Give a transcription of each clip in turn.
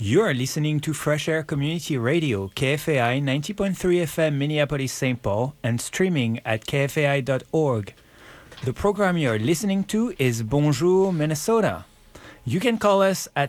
You're listening to Fresh Air Community Radio, KFAI 90.3 FM Minneapolis, St. Paul, and streaming at kfai.org. The program you're listening to is Bonjour, Minnesota. You can call us at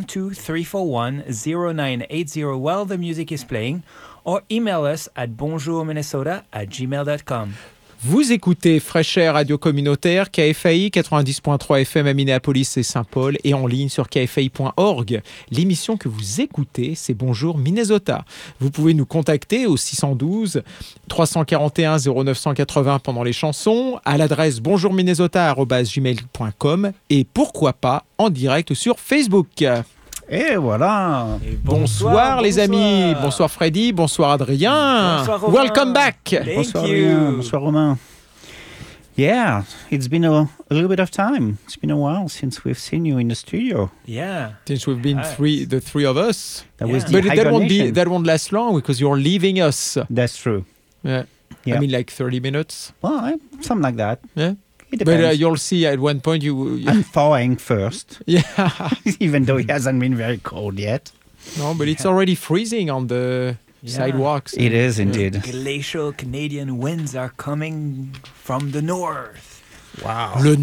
612-341-0980 while the music is playing, or email us at bonjourminnesota@gmail.com. Vous écoutez Fresh Air Radio Communautaire, KFAI 90.3 FM à Minneapolis et Saint-Paul et en ligne sur kfai.org. L'émission que vous écoutez, c'est Bonjour Minnesota. Vous pouvez nous contacter au 612 341 0980 pendant les chansons, à l'adresse bonjourminnesota@gmail.com et pourquoi pas en direct sur Facebook. Et voilà. Et Bonsoir les amis, bonsoir Freddy, bonsoir Adrien. Bonsoir Romain. Welcome back. Thank Bonsoir you. Adrien, bonsoir Romain. Yeah, it's been a little bit of time. It's been a while since we've seen you in the studio. Yeah. Since we've been Nice. the three of us. That Yeah. was the But hibernation. that won't last long because you're leaving us. That's true. Yeah. Yeah. I mean like 30 minutes. Well, something like that. Yeah. It But depends. you'll see at one point you I'm thawing first, yeah. even though it hasn't been very cold yet. No, but it's already freezing on the sidewalks. It is indeed. Glacial Canadian winds are coming from the north. Wow. Le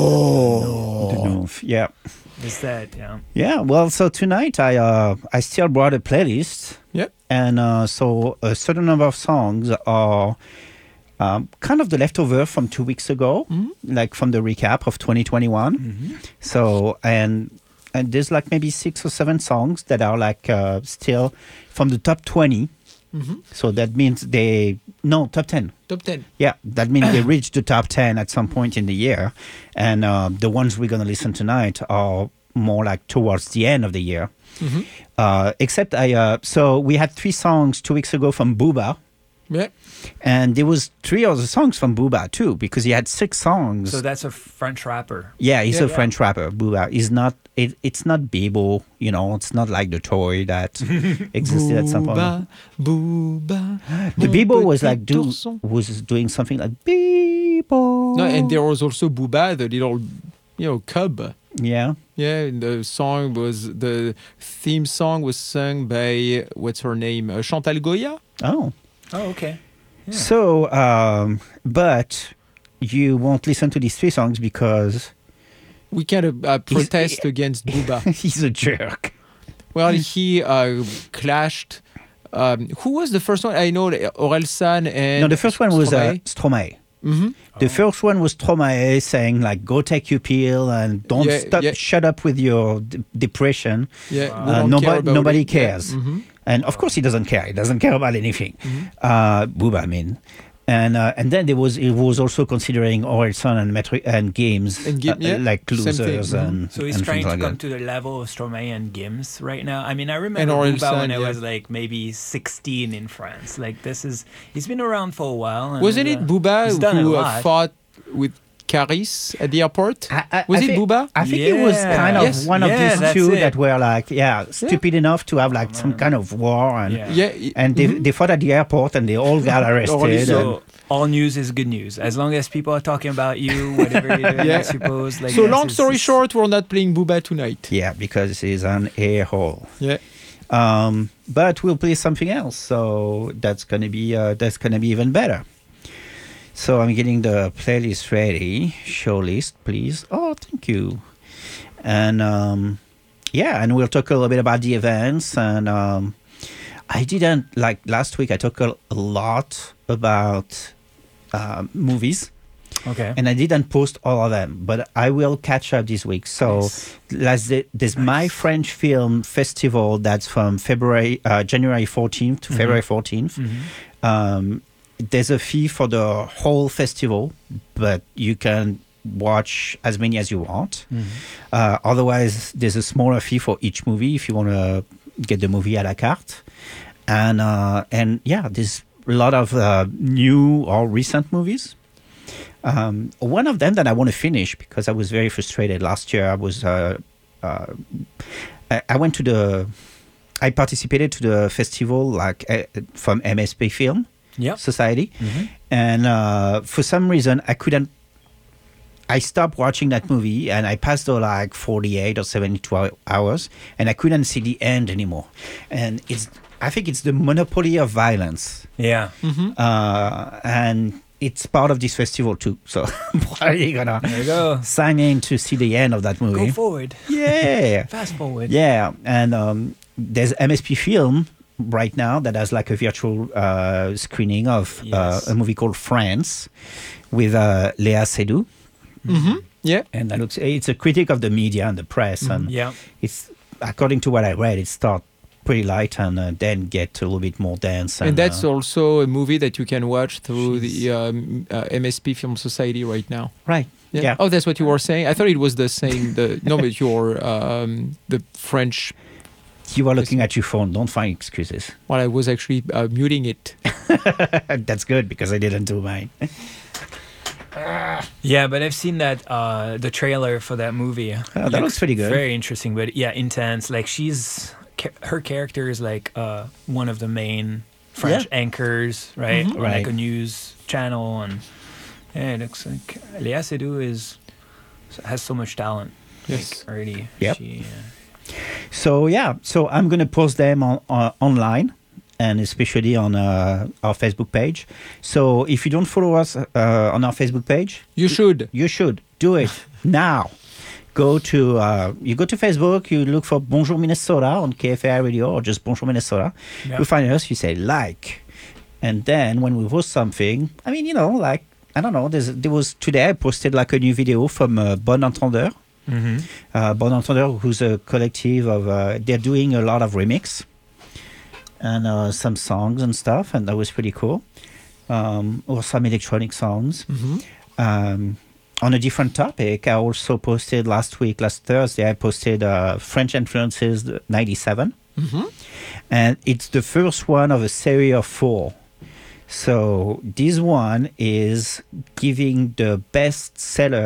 Nord. Yeah. Is that, yeah. Yeah, well, so tonight I still brought a playlist. Yep. And so a certain number of songs are kind of the leftover from 2 weeks ago, like from the recap of 2021. So, and there's like maybe 6 or 7 songs that are like still from the top 20. So that means top 10. Top 10. Yeah, that means they reached the top 10 at some point in the year. And the ones we're going to listen tonight are more like towards the end of the year. Except so we had 3 songs 2 weeks ago from Booba. Yeah. And there was 3 other songs from Booba too, because he had 6 songs. So that's a French rapper. Yeah, he's Yeah, a yeah. French rapper. Booba is not. It's not Bebo. You know, it's not like the toy that existed at some point. Booba. The mon Bebo was petit like ourson. was doing something like Bebo. No, and there was also Booba, the little, cub. Yeah. Yeah, and the theme song was sung by, what's her name? Chantal Goya? Oh. Oh, okay. Yeah. So, but you won't listen to these 3 songs because We can protest against Booba. he's a jerk. Well, he clashed. Who was the first one? I know Orelsan and. No, the first one was Stromae. Stromae. Mm-hmm. The first one was Stromae saying like, "Go take your pill and don't shut up with your depression." Yeah, Wow. we don't care about Nobody it. cares. Yeah. Mm-hmm. And of course, he doesn't care. He doesn't care about anything. Booba, I mean. And then it was also considering Orelsan and Games like Same losers thing. and So he's and trying things to like come that. to the level of Stromae and Gims right now. I mean, I remember And Booba when Orelsan, I yeah. was like maybe 16 in France. Like he's been around for a while. And, Wasn't it Booba he's done who a lot. fought with Caris at the airport? Was it Booba? I think it was Yeah. kind of Yes. one of Yeah, these that's 2 it. that were like, stupid enough to have like some kind of war and Yeah. and they fought at the airport and they all got arrested. So all news is good news. As long as people are talking about you, whatever you're doing, Yeah. I suppose. Like, So yes, long it's- story short, we're not playing Booba tonight. Yeah, because he's an a-hole. Yeah. But we'll play something else, so that's gonna be even better. So I'm getting the playlist ready. Show list, please. Oh, thank you. And and we'll talk a little bit about the events. And I didn't like last week. I talked a lot about movies. Okay. And I didn't post all of them, but I will catch up this week. So there's My French Film Festival that's from January 14th to February 14th. There's a fee for the whole festival, but you can watch as many as you want. Otherwise, there's a smaller fee for each movie if you want to get the movie à la carte. And there's a lot of new or recent movies. One of them that I want to finish because I was very frustrated last year. I participated to the festival from MSP Film Society, and for some reason I couldn't I stopped watching that movie and I passed the like 48 or 72 hours and I couldn't see the end anymore. And I think it's the monopoly of violence. Yeah. And it's part of this festival too. So I'm probably gonna There you go. sign in to see the end of that movie. Go forward. Yeah. Fast forward. Yeah. And there's MSP Film right now that has like a virtual screening of Yes. a movie called France with Léa Seydoux. Yeah. And it's a critic of the media and the press. And Yeah. it's, according to what I read, it starts pretty light and then get a little bit more dense. And that's also a movie that you can watch through the MSP Film Society right now. right. Yeah. Oh, that's what you were saying? I thought it was the same. No, but the French. You are looking at your phone. Don't find excuses. Well, I was actually muting it. That's good because I didn't do mine. Yeah, but I've seen that the trailer for that movie. That looks pretty good. Very interesting, but yeah, intense. Like her character is like one of the main French anchors, right? On like Right. a news channel, and yeah, it looks like Léa Seydoux has so much talent. Yes. Like, already. Yep. She, So I'm going to post them online, and especially on our Facebook page. So if you don't follow us on our Facebook page, You should. you should do it now. Go to Facebook, you look for Bonjour Minnesota on KFAI Radio or just Bonjour Minnesota. Yeah. You find us, you say like, and then when we post something, I mean, like I don't know. There was today I posted like a new video from Bon Entendeur. Bon Entendeur, who's a collective of they're doing a lot of remix and some songs and stuff, and that was pretty cool. Or some electronic songs. On a different topic, I also posted last Thursday, I posted French Influences 97. And it's the first one of a series of 4. So this one is giving the best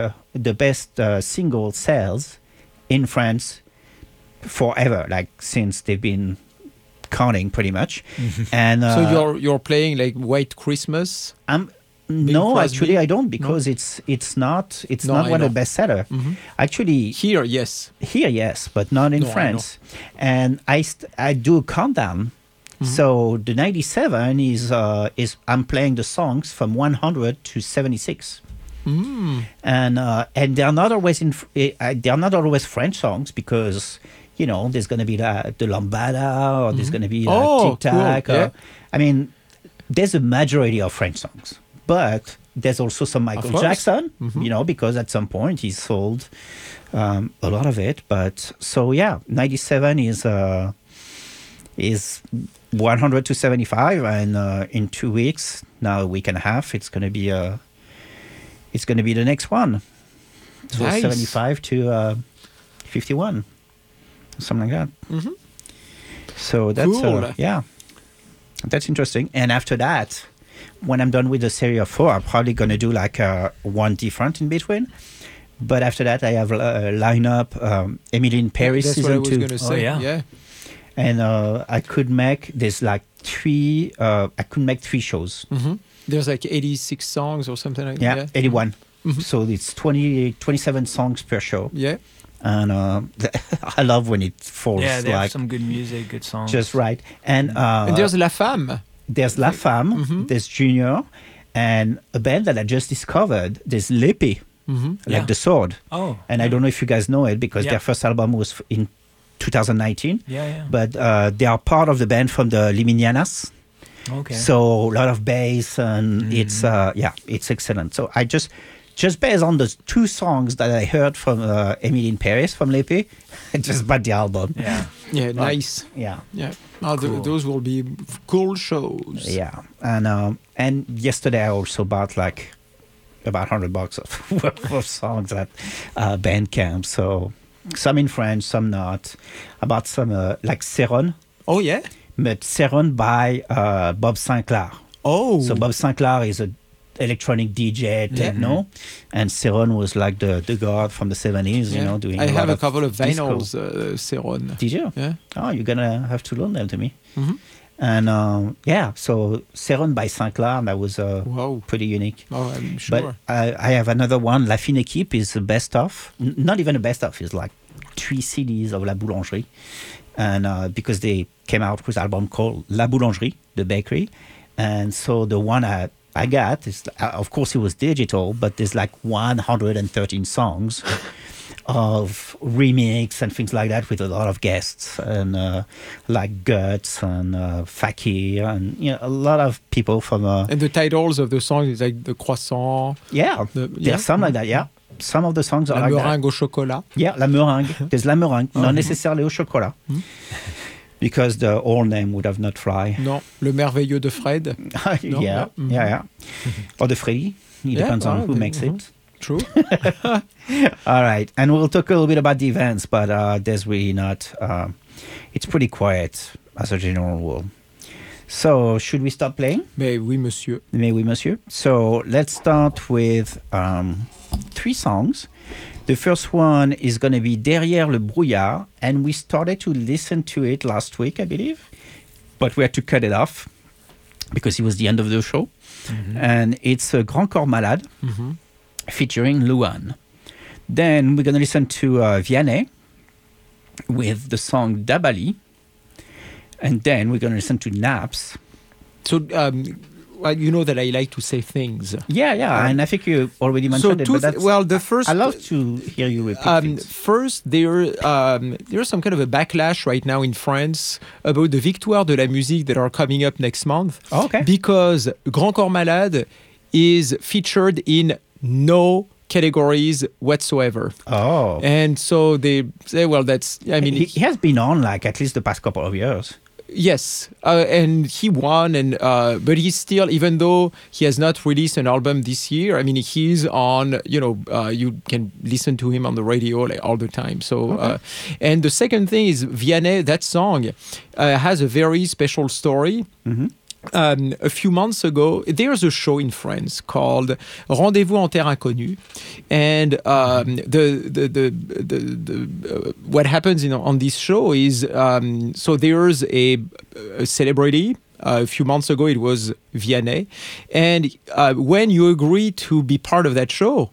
single sales in France forever, like since they've been counting pretty much. And So you're playing like White Christmas. no, Crosby? actually I don't, because it's not No, I one of know. the bestseller. Actually, Here, yes. here, yes, but not in No, I France. And I do a countdown. So the 97 is I'm playing the songs from 100 to 76. And they're not always they're not always French songs, because there's going to be the Lambada, or there's going to be Tic Tac. Cool. Yeah. I mean, there's a majority of French songs, but there's also some Michael course. Jackson, because at some point he sold a lot of it. But so yeah, 97 is 100 to 75, and in 2 weeks, now a week and a half, it's going to be the next one. So Nice. 75 to 51, something like that. So that's Cool. that's interesting. And after that, when I'm done with the series of 4, I'm probably going to do like one different in between. But after that, I have a lineup, Emily in Paris That's what I season was 2. going to say. yeah. And I could make, there's like 3 shows. There's like 86 songs or something like that. Yeah, 81. So it's 27 songs per show. Yeah. And I love when it falls Yeah, they have like some good music, good songs. just right. And And there's La Femme. there's La Femme, there's Junior, and a band that I just discovered, there's Lepe, like Yeah. the sword. Oh. And I don't know if you guys know it, because Yeah. their first album was in 2019. Yeah. But they are part of the band from the Liminianas. Okay. So a lot of bass, and it's excellent. So I just based on the 2 songs that I heard from Emily in Paris from Lepe, I just bought the album. Yeah. Yeah, nice. Yeah. Yeah. Oh, Cool. those will be cool shows. Yeah. And yesterday I also bought like about $100 of songs at Bandcamp. So some in French, some not. I bought some like Seron, Oh, yeah? but Seron by Bob Sinclair. Oh. So Bob Sinclair is a electronic DJ, techno, and Seron was like the god from the 70s, doing I a lot have a of couple of disco. vinyls, Seron. Did you? Yeah. Oh, you're gonna have to loan them to me. And so Seron by Sinclair, that was Wow. pretty unique. Oh, I'm sure. But I have another one. La Fine Équipe is the best of. Not even a best of. It's like 3 CDs of La Boulangerie. And because they came out with an album called La Boulangerie, the bakery. And so the one I got is, of course, it was digital, but there's like 113 songs of remix and things like that with a lot of guests and like Guts and Fakir and a lot of people from and the titles of the songs is like the croissant. there's some like that. Yeah, some of the songs are La like meringue that. au chocolat. Yeah, la meringue. There's la meringue, not necessarily au chocolat, because the whole name would have not fly. Non, le merveilleux de Fred. No, yeah. Or the Freddy. It depends on who makes it. True. All right, and we'll talk a little bit about the events, but there's really not. It's pretty quiet as a general rule. So, should we start playing? Mais oui, monsieur. Mais oui, monsieur. So, let's start with 3 songs. The first one is going to be Derrière le brouillard, and we started to listen to it last week, I believe, but we had to cut it off because it was the end of the show. And it's Grand Corps Malade. Featuring Luan. Then we're going to listen to Vianney with the song Dabali. And then we're going to listen to Naps. So, well, you know that I like to say things. Yeah. And I think you already mentioned it. But that's, the first. I love to hear you repeat things. First, there's some kind of a backlash right now in France about the Victoires de la Musique that are coming up next month. Oh, okay. Because Grand Corps Malade is featured in no categories whatsoever. Oh. And so they say, well, that's, I mean... He has been on like at least the past couple of years. Yes, and he won, and but he's still, even though he has not released an album this year, I mean, he's on, you can listen to him on the radio like all the time. So, and the second thing is Vianney, that song has a very special story. A few months ago, there's a show in France called Rendez-vous en Terre Inconnue, and what happens on this show is so there's a celebrity. A few months ago, it was Vianney, and when you agree to be part of that show,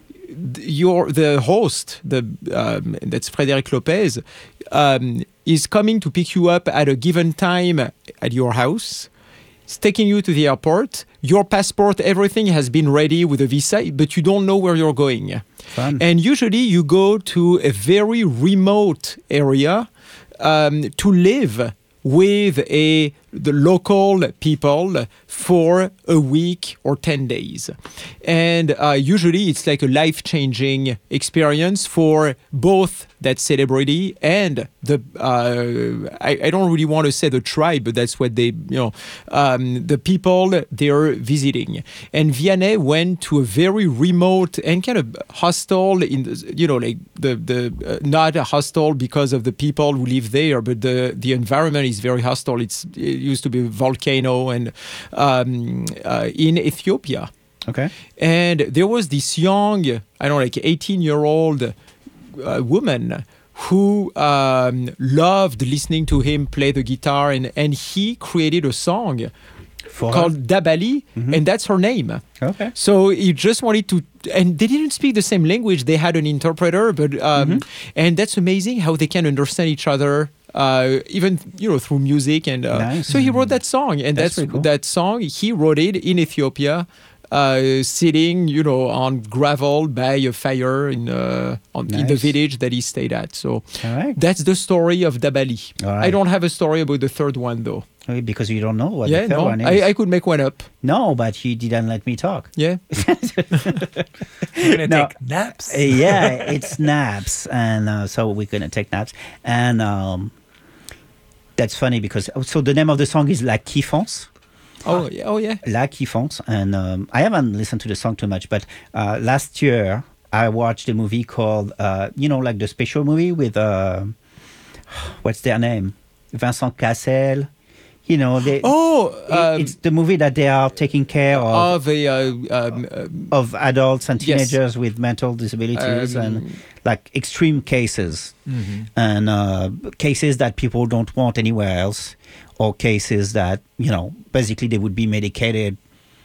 the host, that's Frédéric Lopez, is coming to pick you up at a given time at your house. It's taking you to the airport. Your passport, everything has been ready with a visa, but you don't know where you're going. Fun. And usually you go to a very remote area to live with the local people for a week or 10 days. And usually it's like a life-changing experience for both that celebrity and the, I don't really want to say the tribe, but that's what they, the people they're visiting. And Vianney went to a very remote and kind of hostile, like the not a hostile because of the people who live there, but the environment is very hostile. It used to be a volcano and in Ethiopia. Okay. And there was this young, 18-year-old woman who loved listening to him play the guitar, and he created a song called Dabali, and that's her name. Okay. So he just wanted to, and they didn't speak the same language. They had an interpreter, but and that's amazing how they can understand each other. Even through music, and nice. So he wrote that song, and that's cool. that song he wrote it in Ethiopia, sitting on gravel by a fire in the village that he stayed at. So that's the story of Dabali. Right. I don't have a story about the third one though. Because you don't know what the third one is. I could make one up. No, but you didn't let me talk. Yeah. We're going to take naps. Yeah, it's naps. And so we're going to take naps. And that's funny because, so the name of the song is La Kiffance. Oh yeah. La Kiffance. And I haven't listened to the song too much, but last year I watched a movie called, like the special movie with, what's their name? Vincent Cassel. You know, it's the movie that they are taking care of adults and teenagers with mental disabilities and like extreme cases and cases that people don't want anywhere else, or cases that, you know, basically they would be medicated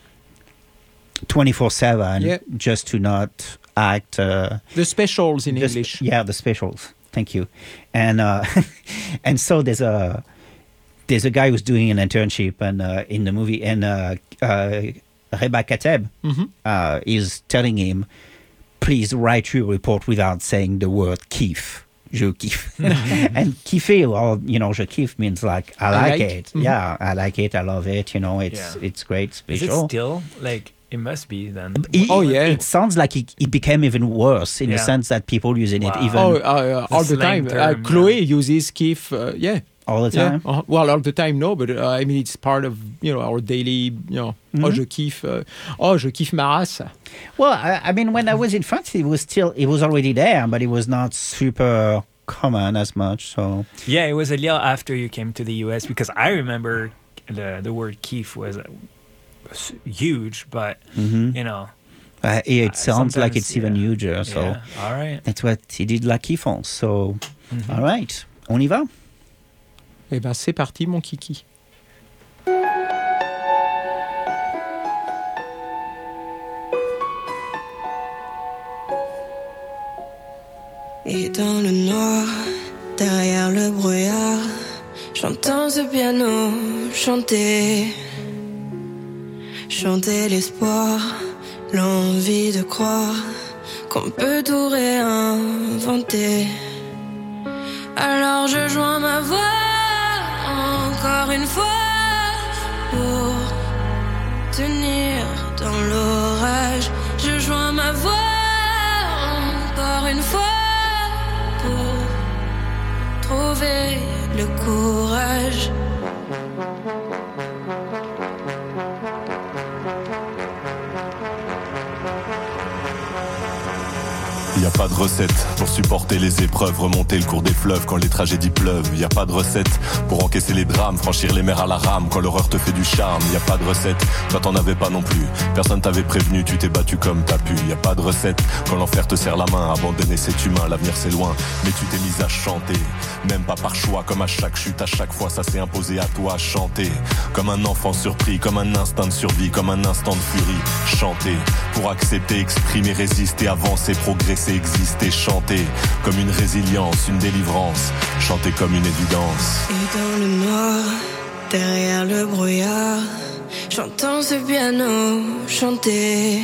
24/7 just to not act. The specials in English. Yeah, the specials. Thank you. And and so there's a guy who's doing an internship and in the movie, and Reba Kateb is telling him, please write your report without saying the word kiffe. Je kiffe. And kiffer, or, you know, je kiffe means like, I like it. Yeah, I like it. I love it. You know, it's great, special. Is it still like, it must be then? It sounds like it became even worse in the sense that people using it even all the time. Chloe uses kiff, all the time. Yeah. Well, all the time, no, but I mean, it's part of, you know, our daily, you know, je kiffe ma race. Well, I mean, when I was in France, it was already there, but it was not super common as much. So yeah, it was a little after you came to the US, because I remember the word kiffe was huge, but you know, it sounds like it's even huger. So all right, that's what he did, La Kiffance. So all right, on y va. Eh ben, c'est parti, mon kiki. Et dans le noir, derrière le brouillard, j'entends ce piano chanter. Chanter l'espoir, l'envie de croire qu'on peut tout réinventer. Alors je joins ma voix encore une fois pour tenir dans l'orage. Je joins ma voix encore une fois pour trouver le courage. Y a pas de recette pour supporter les épreuves, remonter le cours des fleuves quand les tragédies pleuvent. Y a pas de recette pour encaisser les drames, franchir les mers à la rame quand l'horreur te fait du charme. Y a pas de recette, toi t'en avais pas non plus. Personne t'avait prévenu, tu t'es battu comme t'as pu. Y a pas de recette quand l'enfer te serre la main, abandonner c'est humain, l'avenir c'est loin. Mais tu t'es mise à chanter, même pas par choix, comme à chaque chute, à chaque fois ça s'est imposé à toi. Chanter, comme un enfant surpris, comme un instinct de survie, comme un instant de furie. Chanter, pour accepter, exprimer, résister, avancer, progresser, exister, chanter comme une résilience, une délivrance, chanter comme une évidence. Et dans le noir, derrière le brouillard, j'entends ce piano chanter.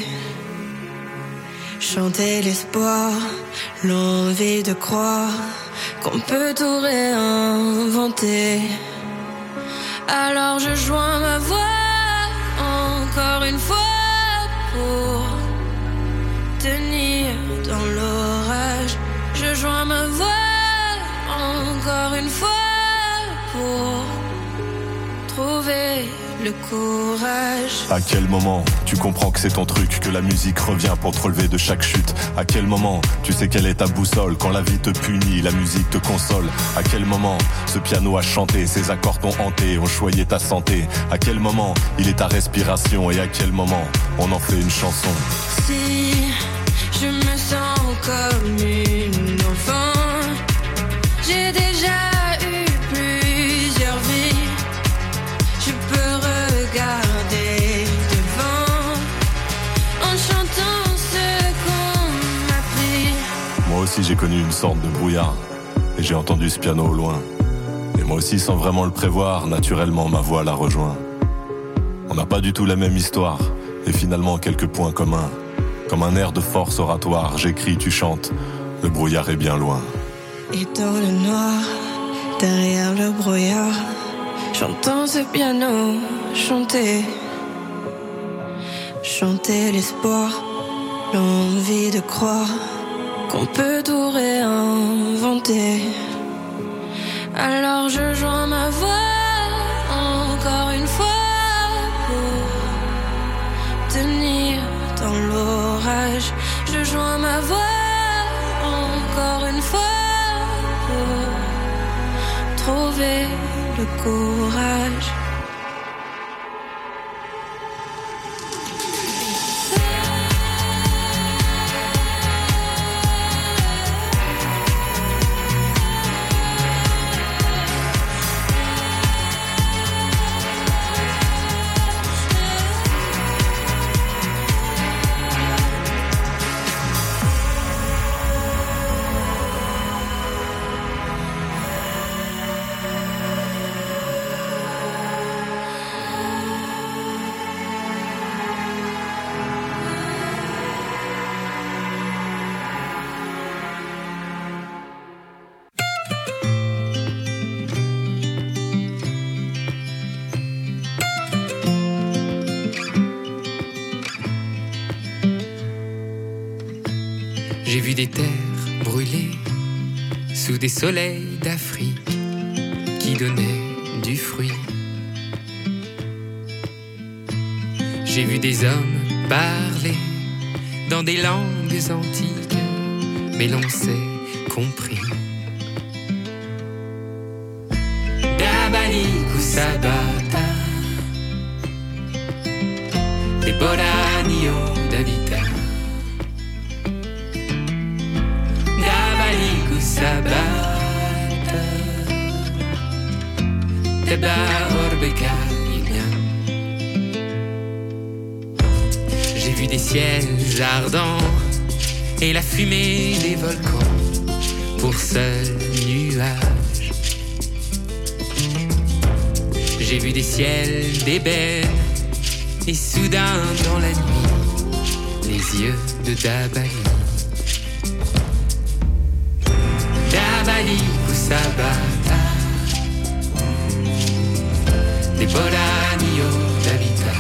Chanter l'espoir, l'envie de croire qu'on peut tout réinventer. Alors je joins ma voix encore une fois pour tenir dans l'orage. Je joins ma voix encore une fois pour trouver le courage. À quel moment tu comprends que c'est ton truc, que la musique revient pour te relever de chaque chute? À quel moment tu sais quelle est ta boussole? Quand la vie te punit, la musique te console. À quel moment ce piano a chanté, ses accords t'ont hanté, ont choyé ta santé? À quel moment il est ta respiration, et à quel moment on en fait une chanson? Si je me sens comme une enfant, j'ai déjà eu plusieurs vies. Je peux regarder devant en chantant ce qu'on m'a pris. Moi aussi j'ai connu une sorte de brouillard, et j'ai entendu ce piano au loin. Et moi aussi, sans vraiment le prévoir, naturellement ma voix la rejoint. On n'a pas du tout la même histoire, et finalement quelques points communs. Comme un air de force oratoire, j'écris, tu chantes, le brouillard est bien loin. Et dans le noir, derrière le brouillard, j'entends ce piano chanter. Chanter l'espoir, l'envie de croire qu'on peut tout réinventer. Alors je joins ma voix encore une fois pour tenir dans l'orage. Je joins ma voix encore une fois pour trouver le courage. vu des terres brûlées sous des soleils d'Afrique qui donnaient du fruit. J'ai vu des hommes parler dans des langues antiques, mais l'on s'est compris. Dabaliku Sabata, des Boranio d'Avita. Dabaliku Sabata, Teba Orbeka. J'ai vu des ciels ardents et la fumée des volcans pour seul nuage. J'ai vu des ciels d'ébène et soudain dans la nuit les yeux de Dabali. Dabali Kusabata, des Boranio d'Avita.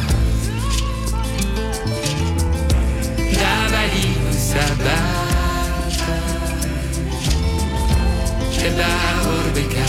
Dabali Kusabata, Teba Orbeka.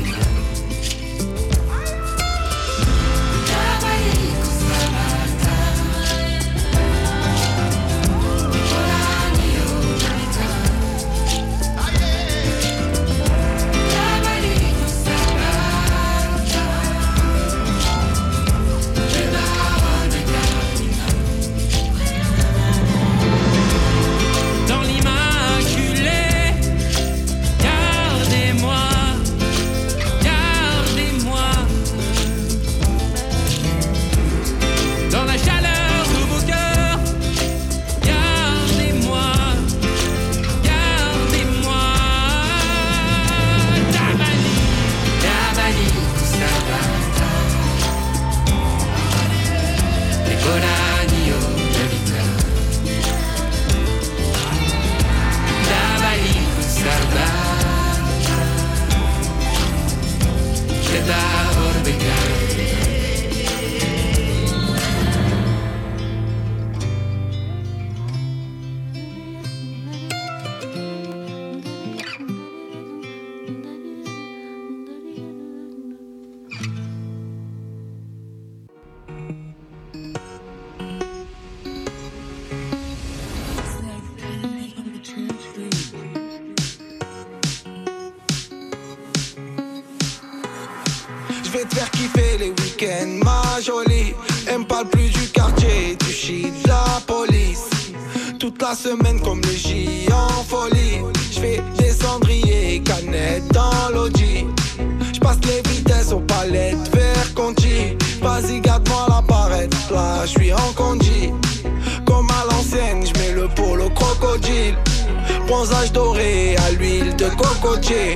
Je vais te faire kiffer les week-ends, ma jolie. Elle me parle plus du quartier, du shit, de la police. Toute la semaine comme le J en folie. Je fais des cendriers, canettes dans l'audi. Je passe les vitesses aux palettes, vers Conti. Vas-y garde-moi la barrette, là je suis en condi. Comme à l'ancienne, je mets le polo crocodile. Bronzage doré à l'huile de cocotier.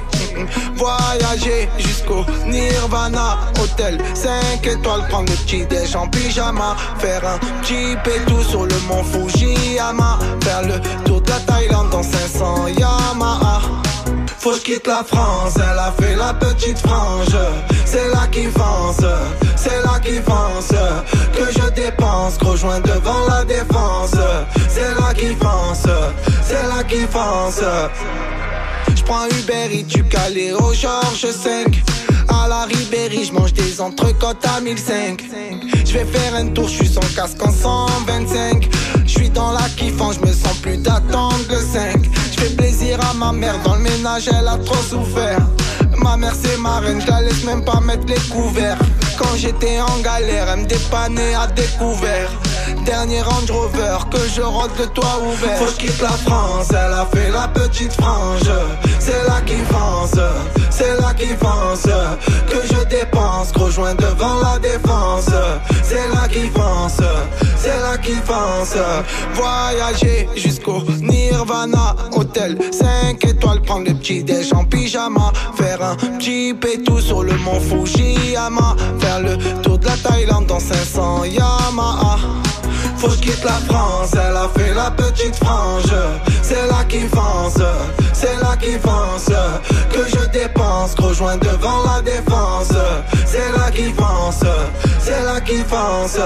Voyager jusqu'au Nirvana. Hôtel 5 étoiles, prendre le petit déj en pyjama. Faire un petit pétou sur le mont Fujiyama. Faire le tour de la Thaïlande dans 500 Yamaha. Faut que je quitte la France, elle a fait la petite frange. C'est là qui fonce, c'est là qui fonce. Que je dépense, gros joint devant la défense. C'est là qui fonce, c'est là qui fonce. J'prends Uber Eats, tu calé au Georges 5. À la Ribéry, j'mange des entrecôtes à 1005. J'vais faire un tour, j'suis sans casque en 125. J'suis dans la kiffant, j'me sens plus d'attendre le 5. J'fais plaisir à ma mère, dans le ménage elle a trop souffert. Ma mère c'est ma reine, j'la laisse même pas mettre les couverts. Quand j'étais en galère, elle me dépannait à découvert. Dernier Range Rover, que je rentre le toit ouvert. Faut que je quitte la France, elle a fait la petite frange. C'est là qui fonce, c'est là qui fonce. Que je dépense, gros joint devant la défense. C'est là qui fonce, c'est là qui fonce. Voyager jusqu'au Nirvana. Hôtel 5 étoiles, prendre le petit déj en pyjama. Faire un petit pétou sur le mont Fujiyama. Faire le tour de la Thaïlande dans 500 Yamaha. Faut que je quitte la France, elle a fait la petite frange. C'est là qui fonce, c'est là qui fonce. Que je dépense, gros joint devant la défense. C'est là qui fonce, c'est là qui fonce.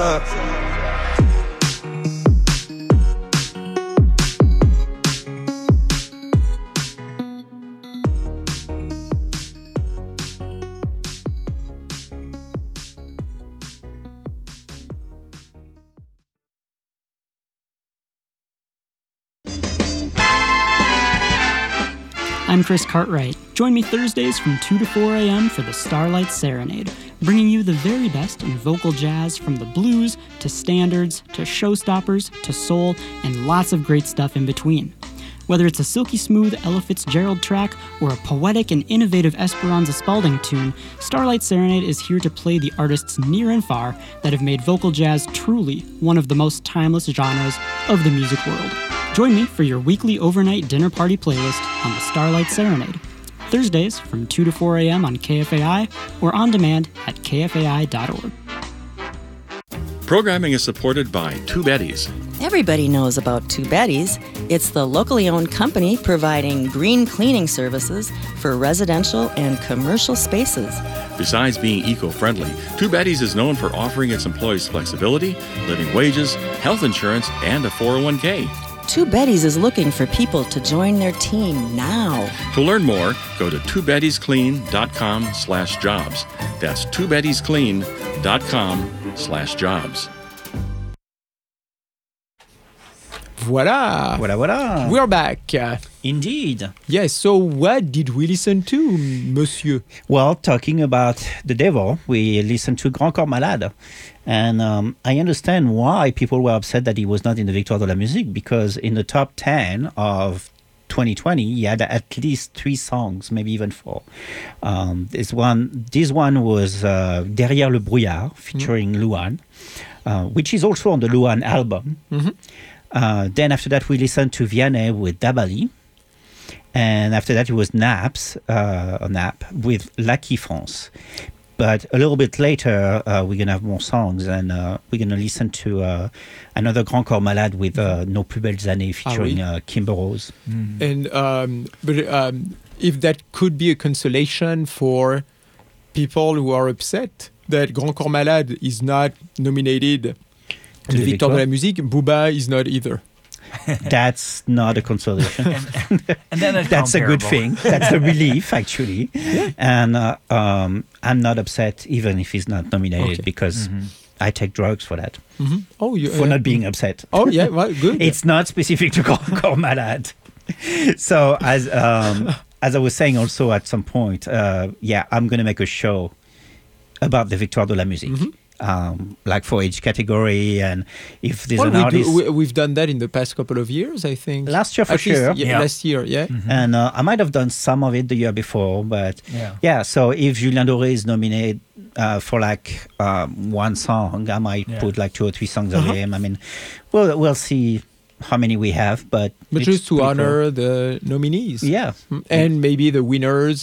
I'm Chris Cartwright. Join me Thursdays from 2 to 4 a.m. for the Starlight Serenade, bringing you the very best in vocal jazz from the blues to standards to showstoppers to soul and lots of great stuff in between. Whether it's a silky smooth Ella Fitzgerald track or a poetic and innovative Esperanza Spalding tune, Starlight Serenade is here to play the artists near and far that have made vocal jazz truly one of the most timeless genres of the music world. Join me for your weekly overnight dinner party playlist on the Starlight Serenade. Thursdays from 2 to 4 a.m. on KFAI or on demand at kfai.org. Programming is supported by Two Betties. Everybody knows about Two Betties. It's the locally owned company providing green cleaning services for residential and commercial spaces. Besides being eco-friendly, Two Betties is known for offering its employees flexibility, living wages, health insurance, and a 401k. Two Betties is looking for people to join their team now. To learn more, go to twobettiesclean.com/jobs. That's twobettiesclean.com/jobs. Voilà. Voilà. We're back. Indeed. Yes, so what did we listen to, monsieur? Well, talking about the devil, we listened to Grand Corps Malade. And I understand why people were upset that he was not in the Victoire de la Musique, because in the top 10 of 2020, he had at least 3 songs, maybe even 4. This one was Derrière le brouillard, featuring Louane, which is also on the Louane album. Mm-hmm. Then after that, we listened to Vianney with Dabali. And after that, it was Nap with Lucky France. But a little bit later, we're going to have more songs. And we're going to listen to another Grand Corps Malade with Nos plus belles années featuring Kimber Rose. Mm. And if that could be a consolation for people who are upset that Grand Corps Malade is not nominated to the Victoire de la Musique, Booba is not either. That's not a consolation. And then that's a good thing. That's a relief, actually. Yeah. And I'm not upset even if he's not nominated because I take drugs for that. Mm-hmm. Oh, for not being upset. Oh, yeah, well, good. It's not specific to Grand Corps Malade. So as I was saying also at some point, I'm going to make a show about the Victoire de la Musique. Mm-hmm. Like for each category, and if there's an artist... We've done that in the past couple of years, I think. Last year, for sure. Last year, yeah. Mm-hmm. And I might have done some of it the year before, but so if Julien Doré is nominated for like one song, I might put like 2 or 3 songs of him. I mean, we'll see how many we have, but just to honor the nominees. Yeah. And maybe the winners...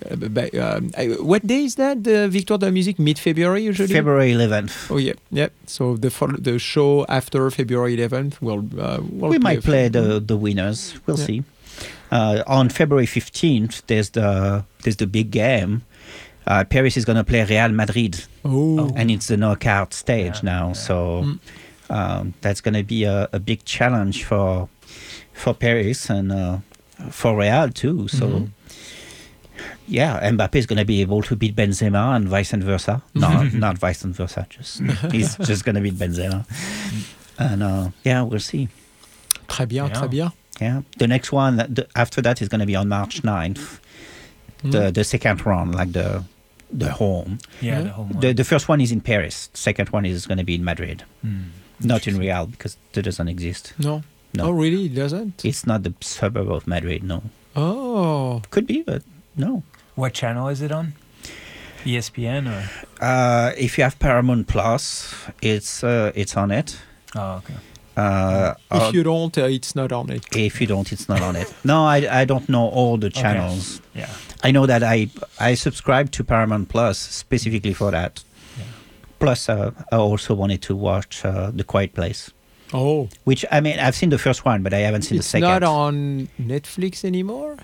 what day is that? The Victoire de la Musique, mid-February usually? February 11th. Oh, yeah. So the show after February 11th we might play the winners. We'll see. On February 15th, there's the big game. Paris is going to play Real Madrid. Oh. And it's the knockout stage now. So that's going to be a big challenge for Paris and for Real too. So... Yeah, Mbappé is going to be able to beat Benzema and vice versa. No, not vice versa. He's just going to beat Benzema. And we'll see. Très bien, très bien. Yeah, the next one after that is going to be on March 9th. The second round, like the home. Yeah, the home one. The first one is in Paris. The second one is going to be in Madrid. Not in Real because that doesn't exist. No. Oh, really? It doesn't? It's not the suburb of Madrid, no. Oh. Could be, but no. What channel is it on? ESPN or? If you have Paramount Plus, it's on it. Oh, okay. If you don't, it's not on it. If you don't, it's not on it. No, I don't know all the channels. Okay. Yeah. I know that I subscribe to Paramount Plus specifically for that. Yeah. Plus, I also wanted to watch The Quiet Place. Oh. Which, I mean, I've seen the first one, but I haven't seen the second. It's not on Netflix anymore?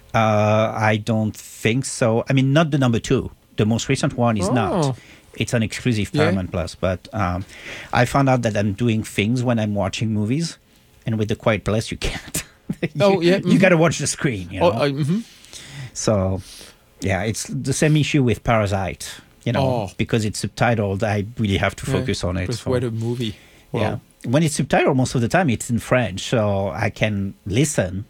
I don't think so. I mean, not the number 2. The most recent one is not. It's an exclusive Paramount Plus. But I found out that I'm doing things when I'm watching movies. And with The Quiet Place, you can't. You got to watch the screen, you know. So, yeah, it's the same issue with Parasite. You know, because it's subtitled, I really have to focus on it. It's quite a movie. Wow. Yeah. When it's subtitled, most of the time it's in French, so I can listen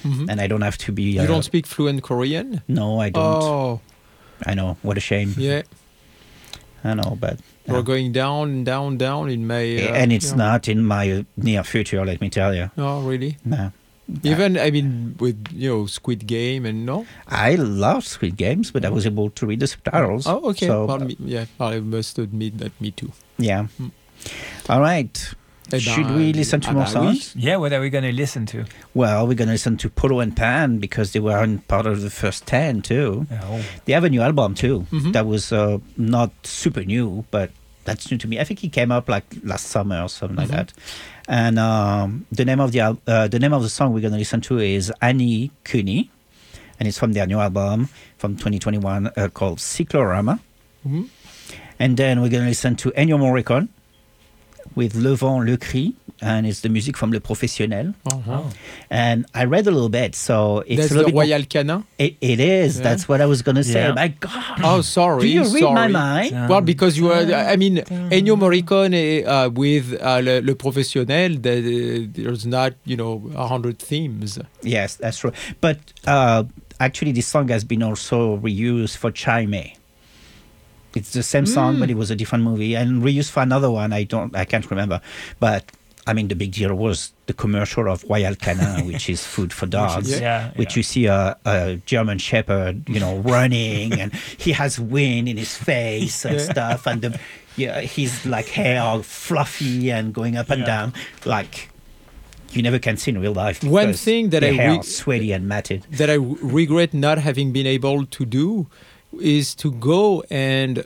and I don't have to be. You don't speak fluent Korean? No, I don't. Oh, I know. What a shame. yeah. I know, but. We're going down in my... and it's not in my near future, let me tell you. Oh, really? No. Even, I mean, with, Squid Game and no? I love Squid Games, but I was able to read the subtitles. Oh, okay. So, Well, I must admit that me too. yeah. All right. Should we listen to more songs? Yeah, what are we going to listen to? Well, we're going to listen to Polo and Pan because they were in part of the first 10 too. Oh. They have a new album too. Mhm. That was not super new, but that's new to me. I think it came up like last summer or something like that. And the name of the song we're going to listen to is Annie Cooney, and it's from their new album from 2021 called Cyclorama. Mhm. And then we're going to listen to Ennio Morricone with Le Vent, Le Cri, and it's the music from Le Professionnel. Uh-huh. And I read a little bit, so it's That's a little the bit more- Royal Canin? It is. Yeah. That's what I was going to say. Yeah. My God. Oh, sorry. Do you read my sorry. mind? Well, because you are, I mean, Ennio Morricone with Le Professionnel, there's not, 100 themes. Yes, that's true. But actually, this song has been also reused for Chai Mei. It's the same song, but it was a different movie, and reused for another one. I can't remember. But I mean, the big deal was the commercial of Royal Canin, which is food for dogs. Which you see a German Shepherd, running, and he has wind in his face and stuff, and his like hair fluffy and going up and down, like you never can see in real life. One thing that the hair is sweaty and matted. That I regret not having been able to do is to go and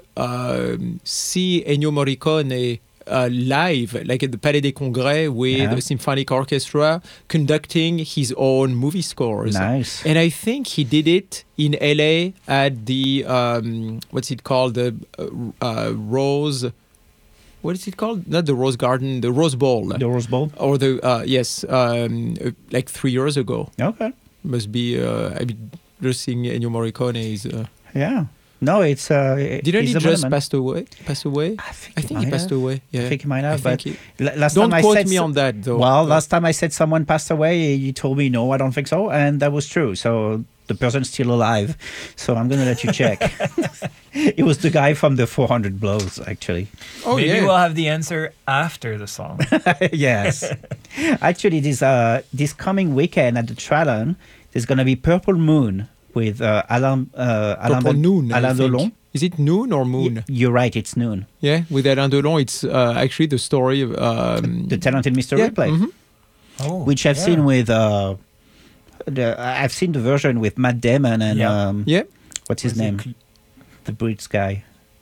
see Ennio Morricone live, like at the Palais des Congrès with a symphonic orchestra conducting his own movie scores. Nice. And I think he did it in LA at the, what's it called? The Rose... What is it called? Not the Rose Garden, the Rose Bowl. The Rose Bowl? Or the, like 3 years ago. Okay. Must be, I mean, just seeing Ennio Morricone is... Yeah. No, it's... Didn't he just pass away? I think he passed away. Yeah. I think he might have, but last don't time quote I said me on that, though. Well, last time I said someone passed away, you told me, no, I don't think so, and that was true. So the person's still alive. So I'm going to let you check. It was the guy from the 400 Blows, actually. Oh, Maybe yeah. we'll have the answer after the song. Yes. Actually, this coming weekend at the Trallon, there's going to be Purple Moon with Alain Delon. Is it Noon or Moon? You're right, it's Noon. Yeah, with Alain Delon, it's actually the story of... the Talented Mr. Ripley. Mm-hmm. Oh, which I've seen with... I've seen the version with Matt Damon and... What's his name? The Brits guy.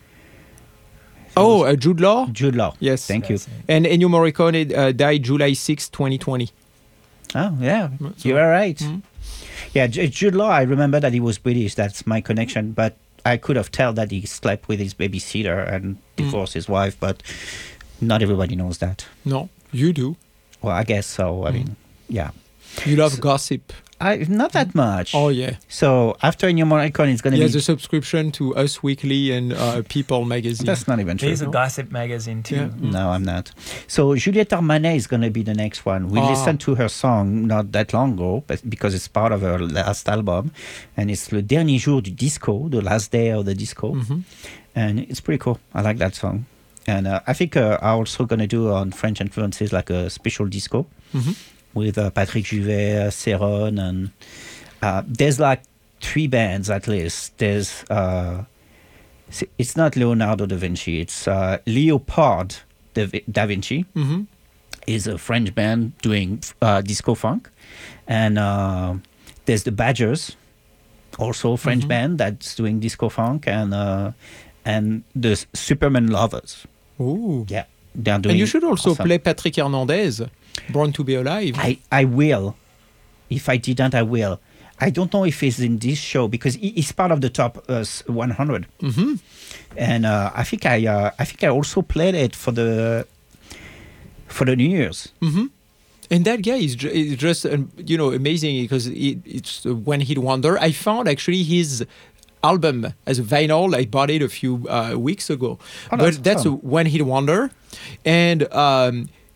Oh, Jude Law? Jude Law. Yes. Thank you. And Ennio Morricone died July 6, 2020. Oh, yeah. You are right. Mm-hmm. Yeah, Jude Law, I remember that he was British. That's my connection. But I could have told that he slept with his babysitter and divorced his wife. But not everybody knows that. No, you do. Well, I guess so. I mean, yeah. You love gossip. Not that much. Oh, yeah. So after Ennio Morricone, it's going to be... He has a subscription to Us Weekly and People magazine. That's not even true. There's a gossip magazine too. Yeah. No, I'm not. So Juliette Armanet is going to be the next one. We listened to her song not that long ago, but because it's part of her last album. And it's Le Dernier Jour du Disco, the last day of the disco. Mm-hmm. And it's pretty cool. I like that song. And I think I'm also going to do on French influences like a special disco. Mm-hmm. With Patrick Juvet, Ceron, and there's like 3 bands at least. There's it's not Leonardo da Vinci, it's Leopard da Vinci. Mm-hmm. Is a French band doing disco funk, and there's the Badgers, also a French band that's doing disco funk, and the Superman Lovers. Ooh. Yeah, they're doing. And you should also awesome. play Patrick Hernandez, Born to Be Alive. I will. If I didn't, I will. I don't know if he's in this show because he's part of the top 100. Mm-hmm. And I think I also played it for the New Year's. Mm-hmm. And that guy is just amazing because it's a one-hit wonder. I found actually his album as a vinyl. I bought it a few weeks ago, but that's a one-hit wonder, and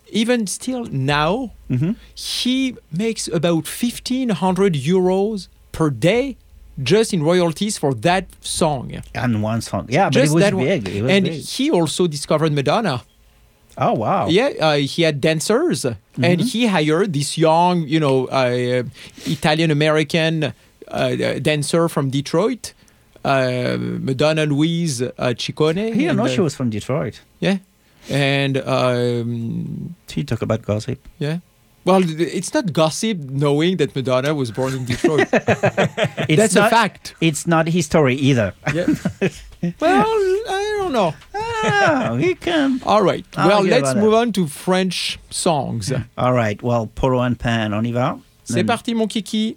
even still now, he makes about 1,500 euros per day just in royalties for that song. And one song. Yeah, but Just it was that one. big. It was And big. he also discovered Madonna. Oh, wow. Yeah, he had dancers, and he hired this young, Italian-American dancer from Detroit, Madonna Louise Ciccone. I didn't know she was from Detroit. Yeah, and She talk about gossip. yeah. Well, it's not gossip knowing that Madonna was born in Detroit. That's a fact. It's not his story either. Yeah. Well, I don't know. We can. All right. I'll Well, give let's about move on to French songs. All right. Well, Polo and Pan, on y va? C'est parti, mon kiki.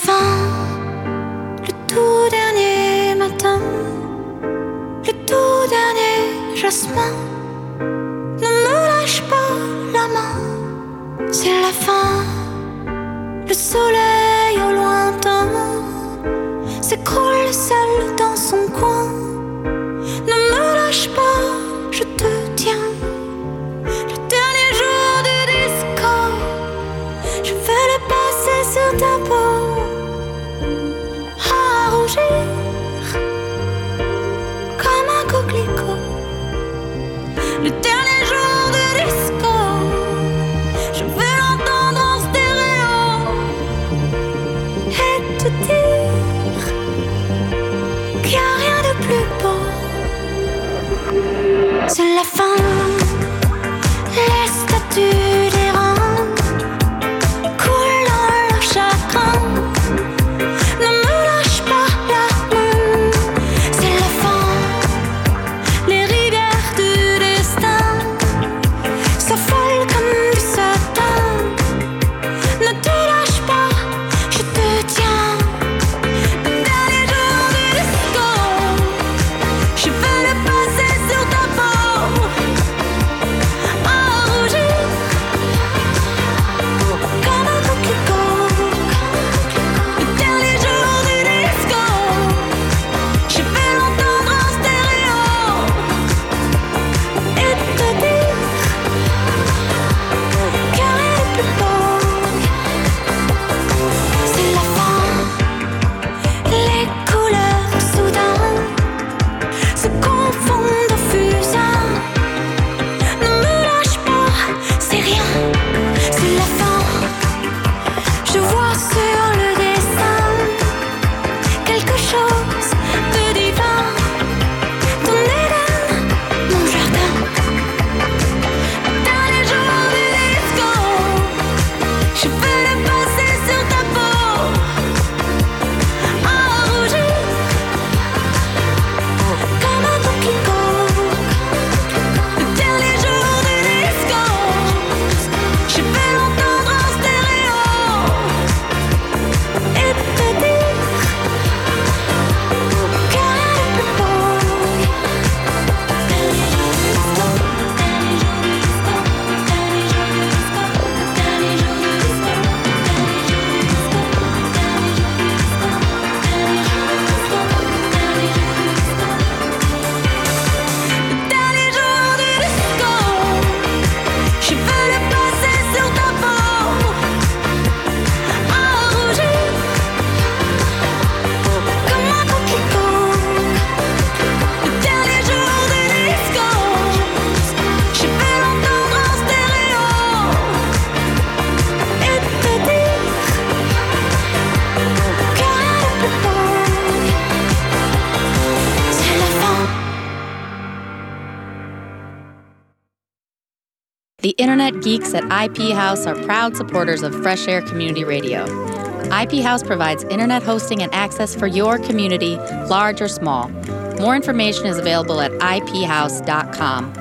fin, le tout dernier matin, le tout dernier jasmin. Ne me lâche pas la main, c'est la fin. Le soleil au lointain s'écroule seul dans son coin. Ne me lâche pas, je te tiens. Le dernier jour du disco, je vais le passer sur ta peau, à rougir comme un coquelicot. Le dernier jour du disco, je vais l'entendre en stéréo et te dire qu'il n'y a rien de plus beau. C'est la fin, les statues des reins coulent dans leur chagrin. Ne me lâche pas la main, c'est la fin. Les rivières du destin s'affolent comme du satin. Ne te lâche pas, je te tiens. Le dernier jour du disco, je vais le passer sur ta peau, à rougir comme un coquelicot. Le dernier jour du disco, je vais l'entendre en stéréo et te dire qu'il n'y a rien de plus beau. C'est la fin, les couleurs soudain se confondent au fusain. Ne me lâche pas, c'est rien, c'est la fin. Je vois sur le dessin quelque chose de divin. Ton Éden, mon jardin. Le dernier jour du disco, je vais le passer sur ta peau, à rougir comme un coquelicot. Le dernier jour du disco, je vais l'entendre en stéréo et te dire qu'il n'y a rien de plus beau. Dernier jour du disco, dernier jour du disco, dernier jour du disco, dernier jour du disco, dernier jour du disco, dernier jour du disco, dernier jour du disco, dernier jour du disco. Le dernier jour du disco, je veux le passer sur ta peau, à rougir comme un coquelicot. Le dernier jour du disco, je vais l'entendre en stéréo et te dire qu'il n'y a rien de plus beau. C'est la fin. The Internet geeks at IP House are proud supporters of Fresh Air Community Radio. IP House provides internet hosting and access for your community, large or small. More information is available at iphouse.com.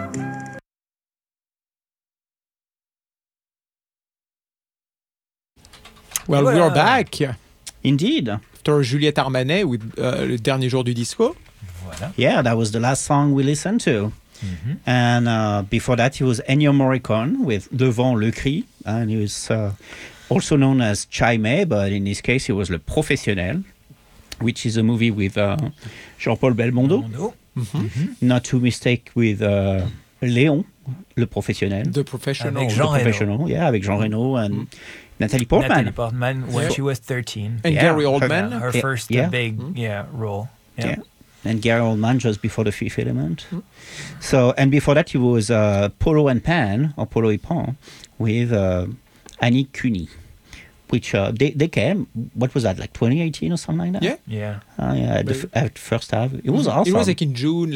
Well, Voilà. we're back Indeed. after Juliette Armanet with Le Dernier Jour du Disco. Voilà. Yeah, that was the last song we listened to. And before that, it was Ennio Morricone with Le Vent, Le Cri. And he was also known as Chaimé, but in this case, he was Le Professionnel, which is a movie with Jean-Paul Belmondo. Not to mistake with Léon, Le Professionnel. The Professional. Avec The Jean Reno. Professional, yeah, avec Jean Reno and Natalie Portman. Natalie Portman when Yeah. she was 13. And Yeah, Gary Oldman. Her Yeah, first yeah. big role. Yeah. And Gary Oldman just before The Fifth Element. So, and before that, he was Polo and Pan, or Polo et Pan, with Annie Cuny, which they came, what was that, like 2018 or something like that? Yeah. Yeah. Yeah, at first half. It was awesome. It was like in June,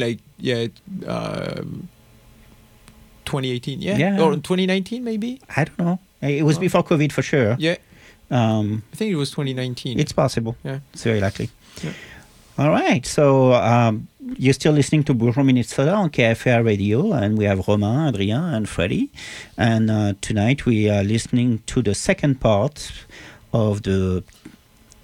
2018, yeah? Yeah. Or 2019, maybe? I don't know. It was before COVID for sure. Yeah. I think it was 2019. It's possible. Yeah. It's very likely. Yeah. All right. So you're still listening to Bourgeois Minnesota on KFR Radio, and we have Romain, Adrien, and Freddy. And tonight we are listening to the second part of the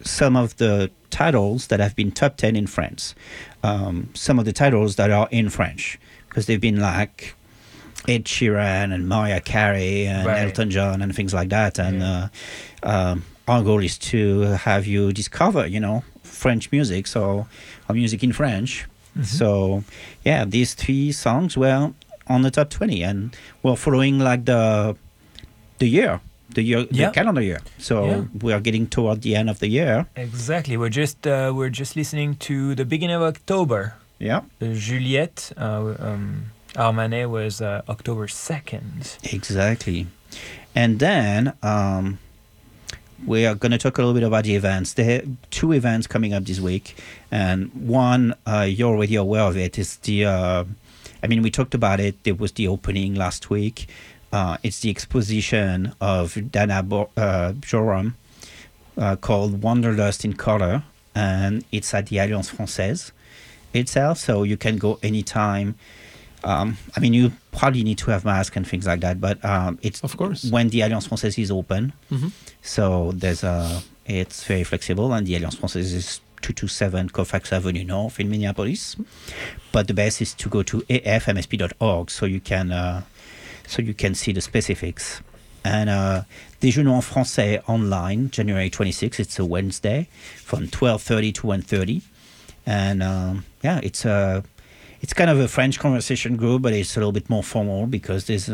some of the titles that have been top 10 in France. Some of the titles that are in French, because they've been like Ed Sheeran and Mariah Carey and Elton John and things like that. And our goal is to have you discover, French music, or music in French. Mm-hmm. So, these 3 songs were on the top 20, and we're following like the calendar year. So we are getting toward the end of the year. Exactly. We're just listening to the beginning of October. Yeah. Juliette, Armanet was October 2nd. Exactly. And then we are going to talk a little bit about the events. There are 2 events coming up this week, and one you're already aware of it is the. We talked about it. There was the opening last week. It's the exposition of Dana Joram called Wanderlust in Color, and it's at the Alliance Française itself, so you can go anytime. You probably need to have masks and things like that, but it's of course when the Alliance Française is open. Mm-hmm. So it's very flexible, and the Alliance Française is 227 Colfax Avenue North in Minneapolis. But the best is to go to afmsp.org so you can see the specifics. And Déjeuner en Français online, January 26th. It's a Wednesday from 12:30 to 1:30. And it's kind of a French conversation group, but it's a little bit more formal because there's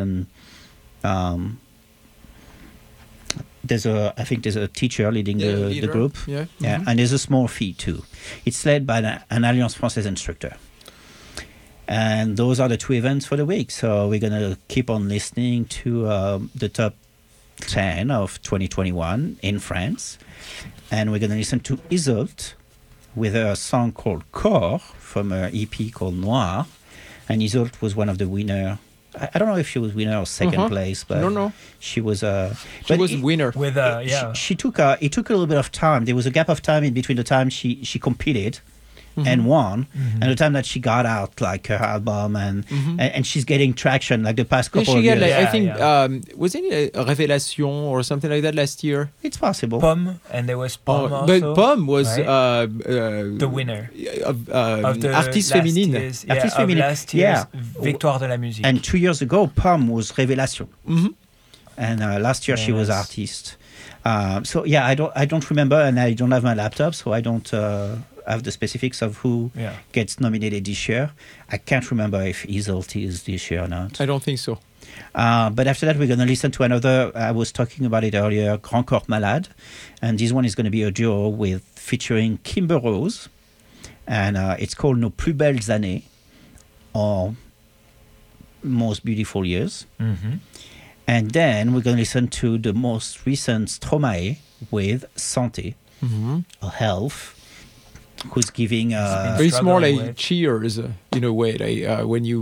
a teacher leading the group. Yeah. Mm-hmm. And there's a small fee too. It's led by an Alliance Française instructor. And those are the 2 events for the week. So we're going to keep on listening to the top 10 of 2021 in France. And we're going to listen to Isolde with a song called Corps from her EP called Noir. And Isolde was one of the winners. I don't know if she was winner or second place, but no. She was winner. With she took it took a little bit of time. There was a gap of time in between the time she competed and won, and the time that she got out like her album, and she's getting traction like the past couple of years. I think wasn't it a Révélation or something like that last year? It's possible. Pomme, and there was Pomme also. But Pomme was the winner of the Artiste Féminine. Artiste Féminine. Last year's Victoire de la Musique. And 2 years ago, Pomme was Révélation. Mm-hmm. And last year she was Artiste. I don't remember, and I don't have my laptop, so I don't have the specifics of who gets nominated this year. I can't remember if Isolde is this year or not. I don't think so. But after that, we're going to listen to another. I was talking about it earlier, Grand Corps Malade, and this one is going to be a duo featuring Kimber Rose, and it's called Nos Plus Belles Années, or Most Beautiful Years. Mm-hmm. And then we're going to listen to the most recent Stromae with Santé, or Health, who's giving... it's more like Cheers, in a way, like, when you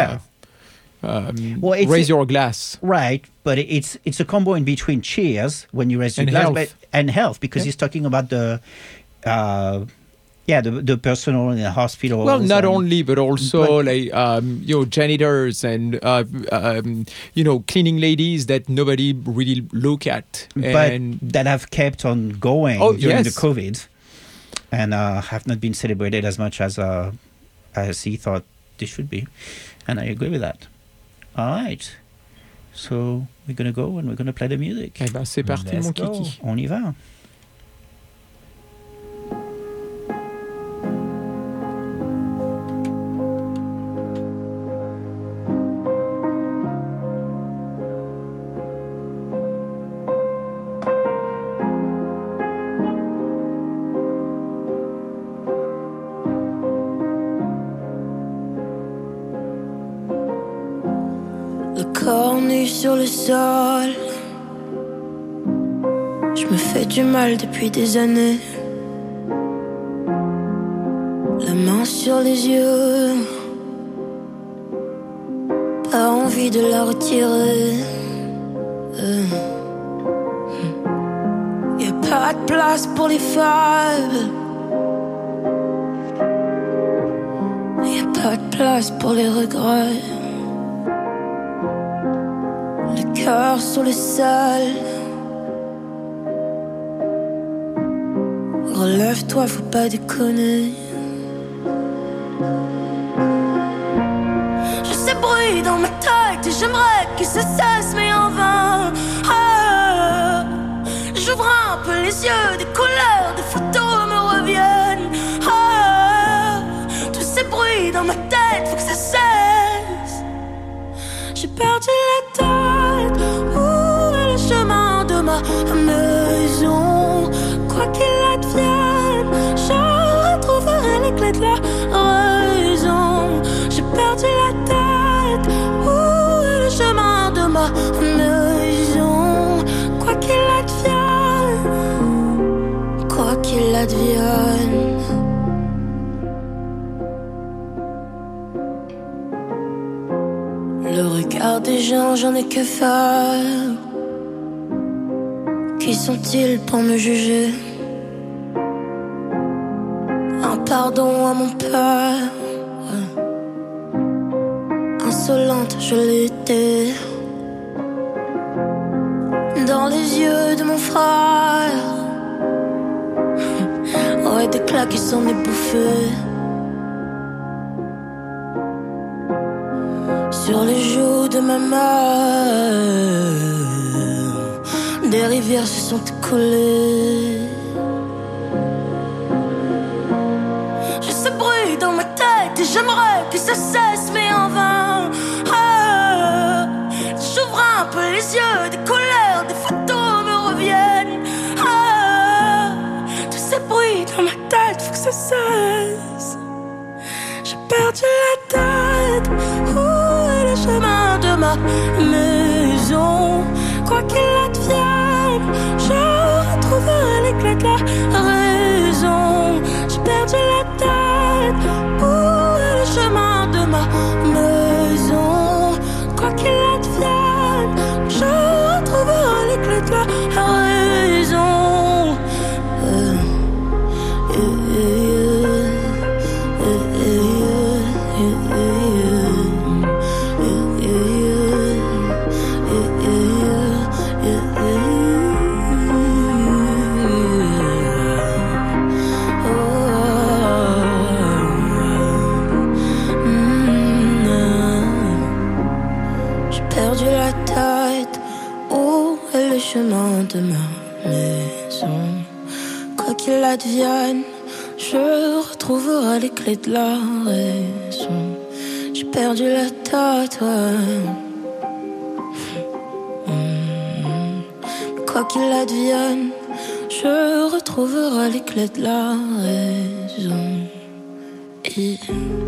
raise your glass. Right, but it's a combo in between Cheers, when you raise your glass, and Health, because he's talking about the personal in the hospital. Well, not only, but also janitors and cleaning ladies that nobody really look at, but that have kept on going during the COVID, and have not been celebrated as much as he thought they should be, and I agree with that. All right, so we're gonna go and we're gonna play the music. Eh ben, c'est parti, mon kiki. On y va. Corps nu sur le sol, je me fais du mal depuis des années. La main sur les yeux, pas envie de la retirer. Y'a pas de place pour les fables, y'a pas de place pour les regrets. Cœur sur le sol, Relève-toi, faut pas déconner. Je sais bruit dans ma tête et j'aimerais que ça cesse, mais en vain. Ah, j'ouvre un peu les yeux, des couleurs, des photos me reviennent. Ah, tous ces bruits dans ma tête, faut que ça cesse. J'ai perdu la tête. Où est le chemin de ma maison? Quoi qu'il advienne, je retrouverai les clés de la raison. J'ai perdu la tête. Où est le chemin de ma maison? Quoi qu'il advienne, quoi qu'il advienne. Le regard des gens, j'en ai que faire. Qui sont-ils pour me juger? Un pardon à mon père. Insolente, je l'étais. Dans les yeux de mon frère. Ouais, des claques qui s'en est bouffé. Sur les joues de ma mère, des rivières se sont écoulées. J'ai ce bruit dans ma tête et j'aimerais que ça cesse, mais en vain. Ah, j'ouvre un peu les yeux, des couleurs, des photos me reviennent. Ah, tous ces bruits dans ma tête, faut que ça cesse. J'ai perdu la tête. Où est le chemin de ma maison? Quoi qu'il advienne, je retrouverai les clés de la raison. J'ai perdu la tête. Où est le chemin de ma maison? Quoi qu'il advienne, je retrouverai les clés de la raison. Chemin de ma maison, quoi qu'il advienne, je retrouverai les clés de la raison. J'ai perdu la tête, ouais. Quoi qu'il advienne, je retrouverai les clés de la raison. Et...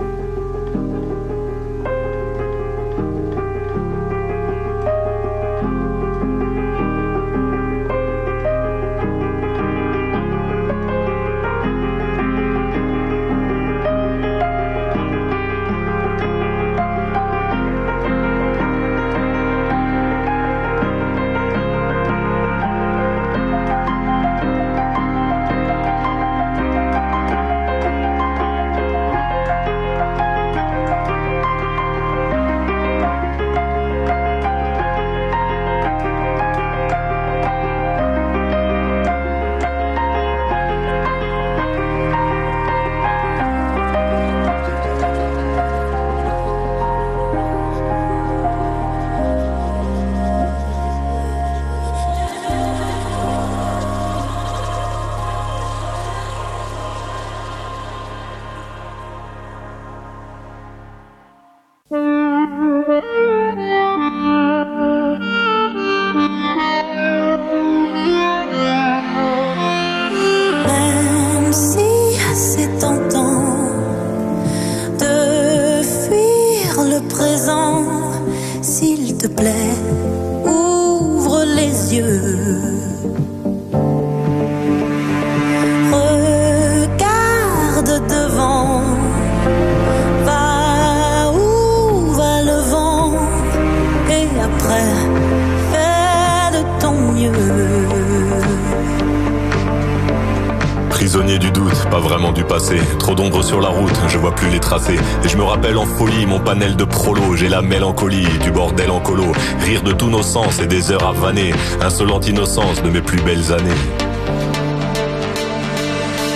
Prisonnier du doute, pas vraiment du passé. Trop d'ombre sur la route, je vois plus les tracés. Et je me rappelle en folie mon panel de prolo. J'ai la mélancolie du bordel en colo. Rire de tous nos sens et des heures à vanner. Insolente innocence de mes plus belles années.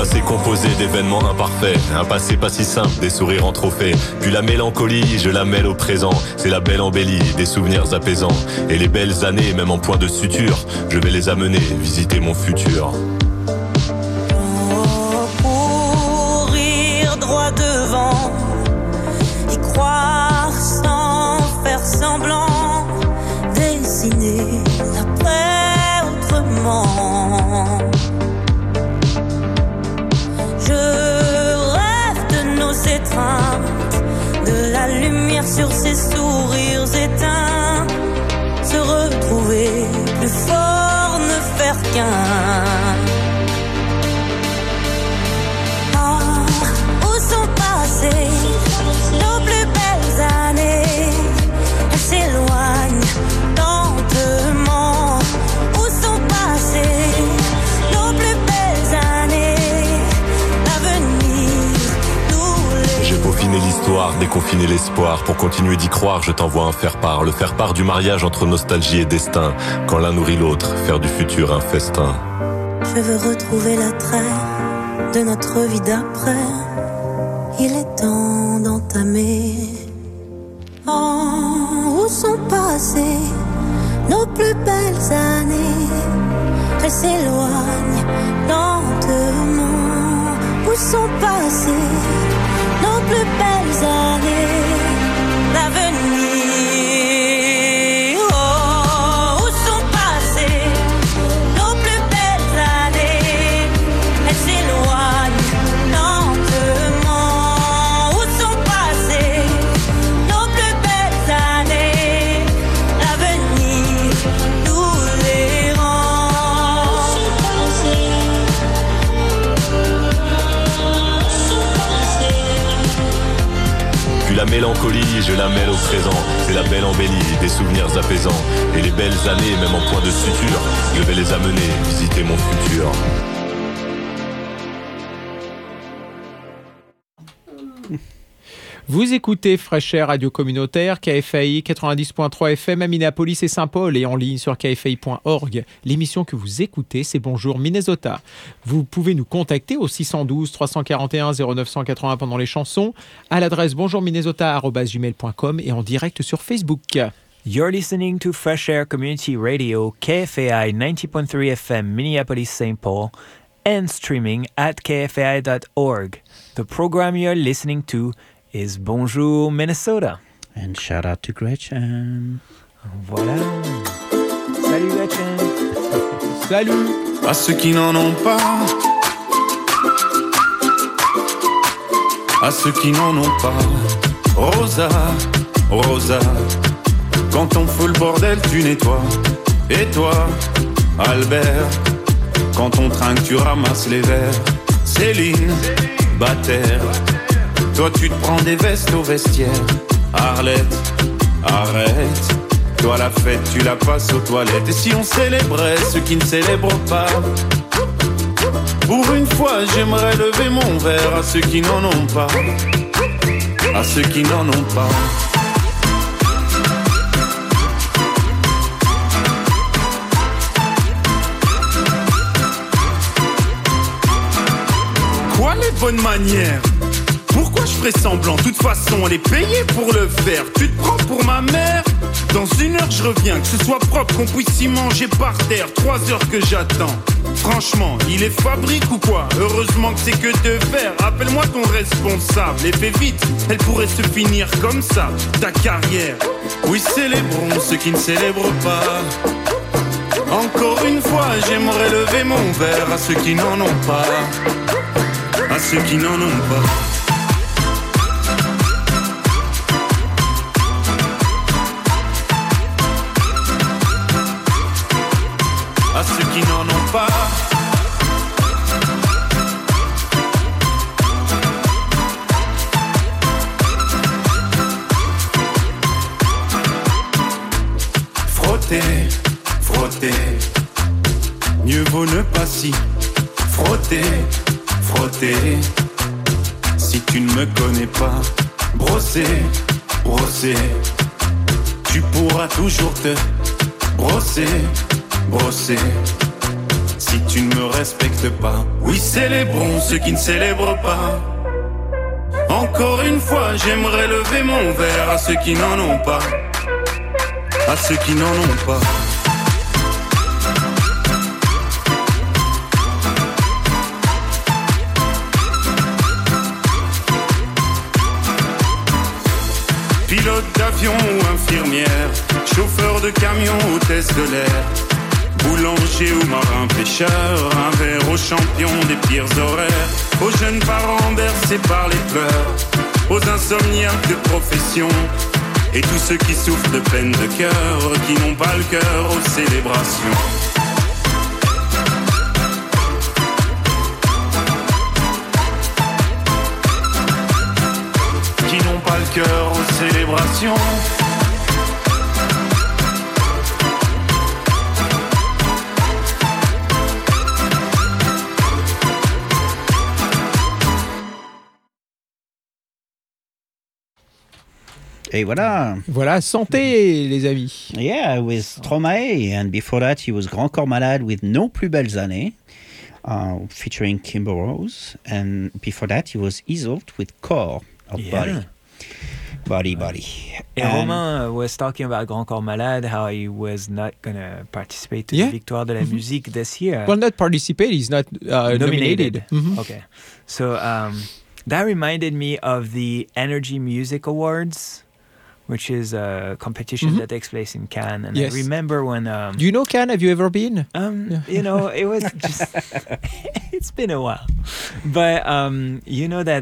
passé composé d'événements imparfaits, un passé pas si simple, des sourires en trophée. Puis la mélancolie, je la mêle au présent. C'est la belle embellie, des souvenirs apaisants. Et les belles années, même en point de suture, je vais les amener visiter mon futur. Courir droit devant, y croire sans faire semblant, dessiner l'après autrement. Je rêve de nos étreintes, de la lumière sur ces sourires éteints, se retrouver plus fort, ne faire qu'un. Nos plus belles années, elles s'éloignent lentement. Où sont passées nos plus belles années? L'avenir nous les... J'ai peaufiné l'histoire, déconfiné l'espoir. Pour continuer d'y croire, je t'envoie un faire-part. Le faire-part du mariage entre nostalgie et destin. Quand l'un nourrit l'autre, faire du futur un festin. Je veux retrouver l'attrait de notre vie d'après. Il est temps d'entamer. Oh, où sont passées nos plus belles années? Elles s'éloignent lentement. Où sont passées nos plus belles années? L'avenir. Oh, où sont passées nos plus belles années? Elles s'éloignent lentement. La mélancolie, je la mêle au présent. C'est la belle embellie, des souvenirs apaisants. Et les belles années, même en point de suture, je vais les amener visiter mon futur. Vous écoutez Fresh Air Radio Communautaire, KFAI 90.3 FM à Minneapolis et Saint-Paul et en ligne sur kfai.org. L'émission que vous écoutez, c'est Bonjour Minnesota. Vous pouvez nous contacter au 612 341 0980 pendant les chansons, à l'adresse bonjourminnesota@gmail.com et en direct sur Facebook. You're listening to Fresh Air Community Radio, KFAI 90.3 FM, Minneapolis-St. Paul, and streaming at kfai.org. The program you're listening to is Bonjour Minnesota. And shout out to Gretchen. Voilà. Salut Gretchen. Salut. À ceux qui n'en ont pas, à ceux qui n'en ont pas, Rosa, Rosa, quand on fout le bordel tu nettoies. Et toi, Albert, quand on trinque tu ramasses les verres. Céline, Bataire, toi tu te prends des vestes au vestiaire. Arlette, arrête, toi la fête tu la passes aux toilettes. Et si on célébrait ceux qui ne célèbrent pas, pour une fois j'aimerais lever mon verre à ceux qui n'en ont pas, à ceux qui n'en ont pas. Quoi les bonnes manières? Pourquoi je ferais semblant? De toute façon, elle est payée pour le faire. Tu te prends pour ma mère? Dans 1 heure, je reviens. Que ce soit propre, qu'on puisse y manger par terre. 3 heures que j'attends. Franchement, il est fabrique ou quoi? Heureusement que c'est que de faire. Appelle-moi ton responsable. Et fais vite, elle pourrait se finir comme ça, ta carrière. Oui, célébrons ceux qui ne célèbrent pas. Encore une fois, j'aimerais lever mon verre à ceux qui n'en ont pas, à ceux qui n'en ont pas. À ceux qui n'en ont pas. Frotter, frotter, mieux vaut ne pas s'y frotter, frotter. Si tu ne me connais pas, brosser, brosser, tu pourras toujours te brosser, brosser. si tu ne me respectes pas. Oui, célébrons ceux qui ne célèbrent pas. Encore une fois, j'aimerais lever mon verre à ceux qui n'en ont pas. À ceux qui n'en ont pas. Pilote d'avion ou infirmière, chauffeur de camion, hôtesse de l'air, boulanger ou marin pêcheur, un verre aux champions des pires horaires, aux jeunes parents bercés par les pleurs, aux insomniaques de profession, et tous ceux qui souffrent de peine de cœur, qui n'ont pas le cœur aux célébrations. Qui n'ont pas le cœur aux célébrations. Et voilà. Voilà, santé les amis. Yeah, with Stromae, and before that he was Grand Corps Malade with Nos Plus Belles Années, featuring Kimber Rose, and before that he was Isolde with Corps of Body. And Romain was talking about Grand Corps Malade, how he was not going to participate to the Victoire de la Musique this year. Well, not participate, he's not nominated. Mm-hmm. Okay. So that reminded me of the Energy Music Awards, which is a competition that takes place in Cannes. And I remember when... Do you know Cannes? Have you ever been? You know, it was just... it's been a while. But you know that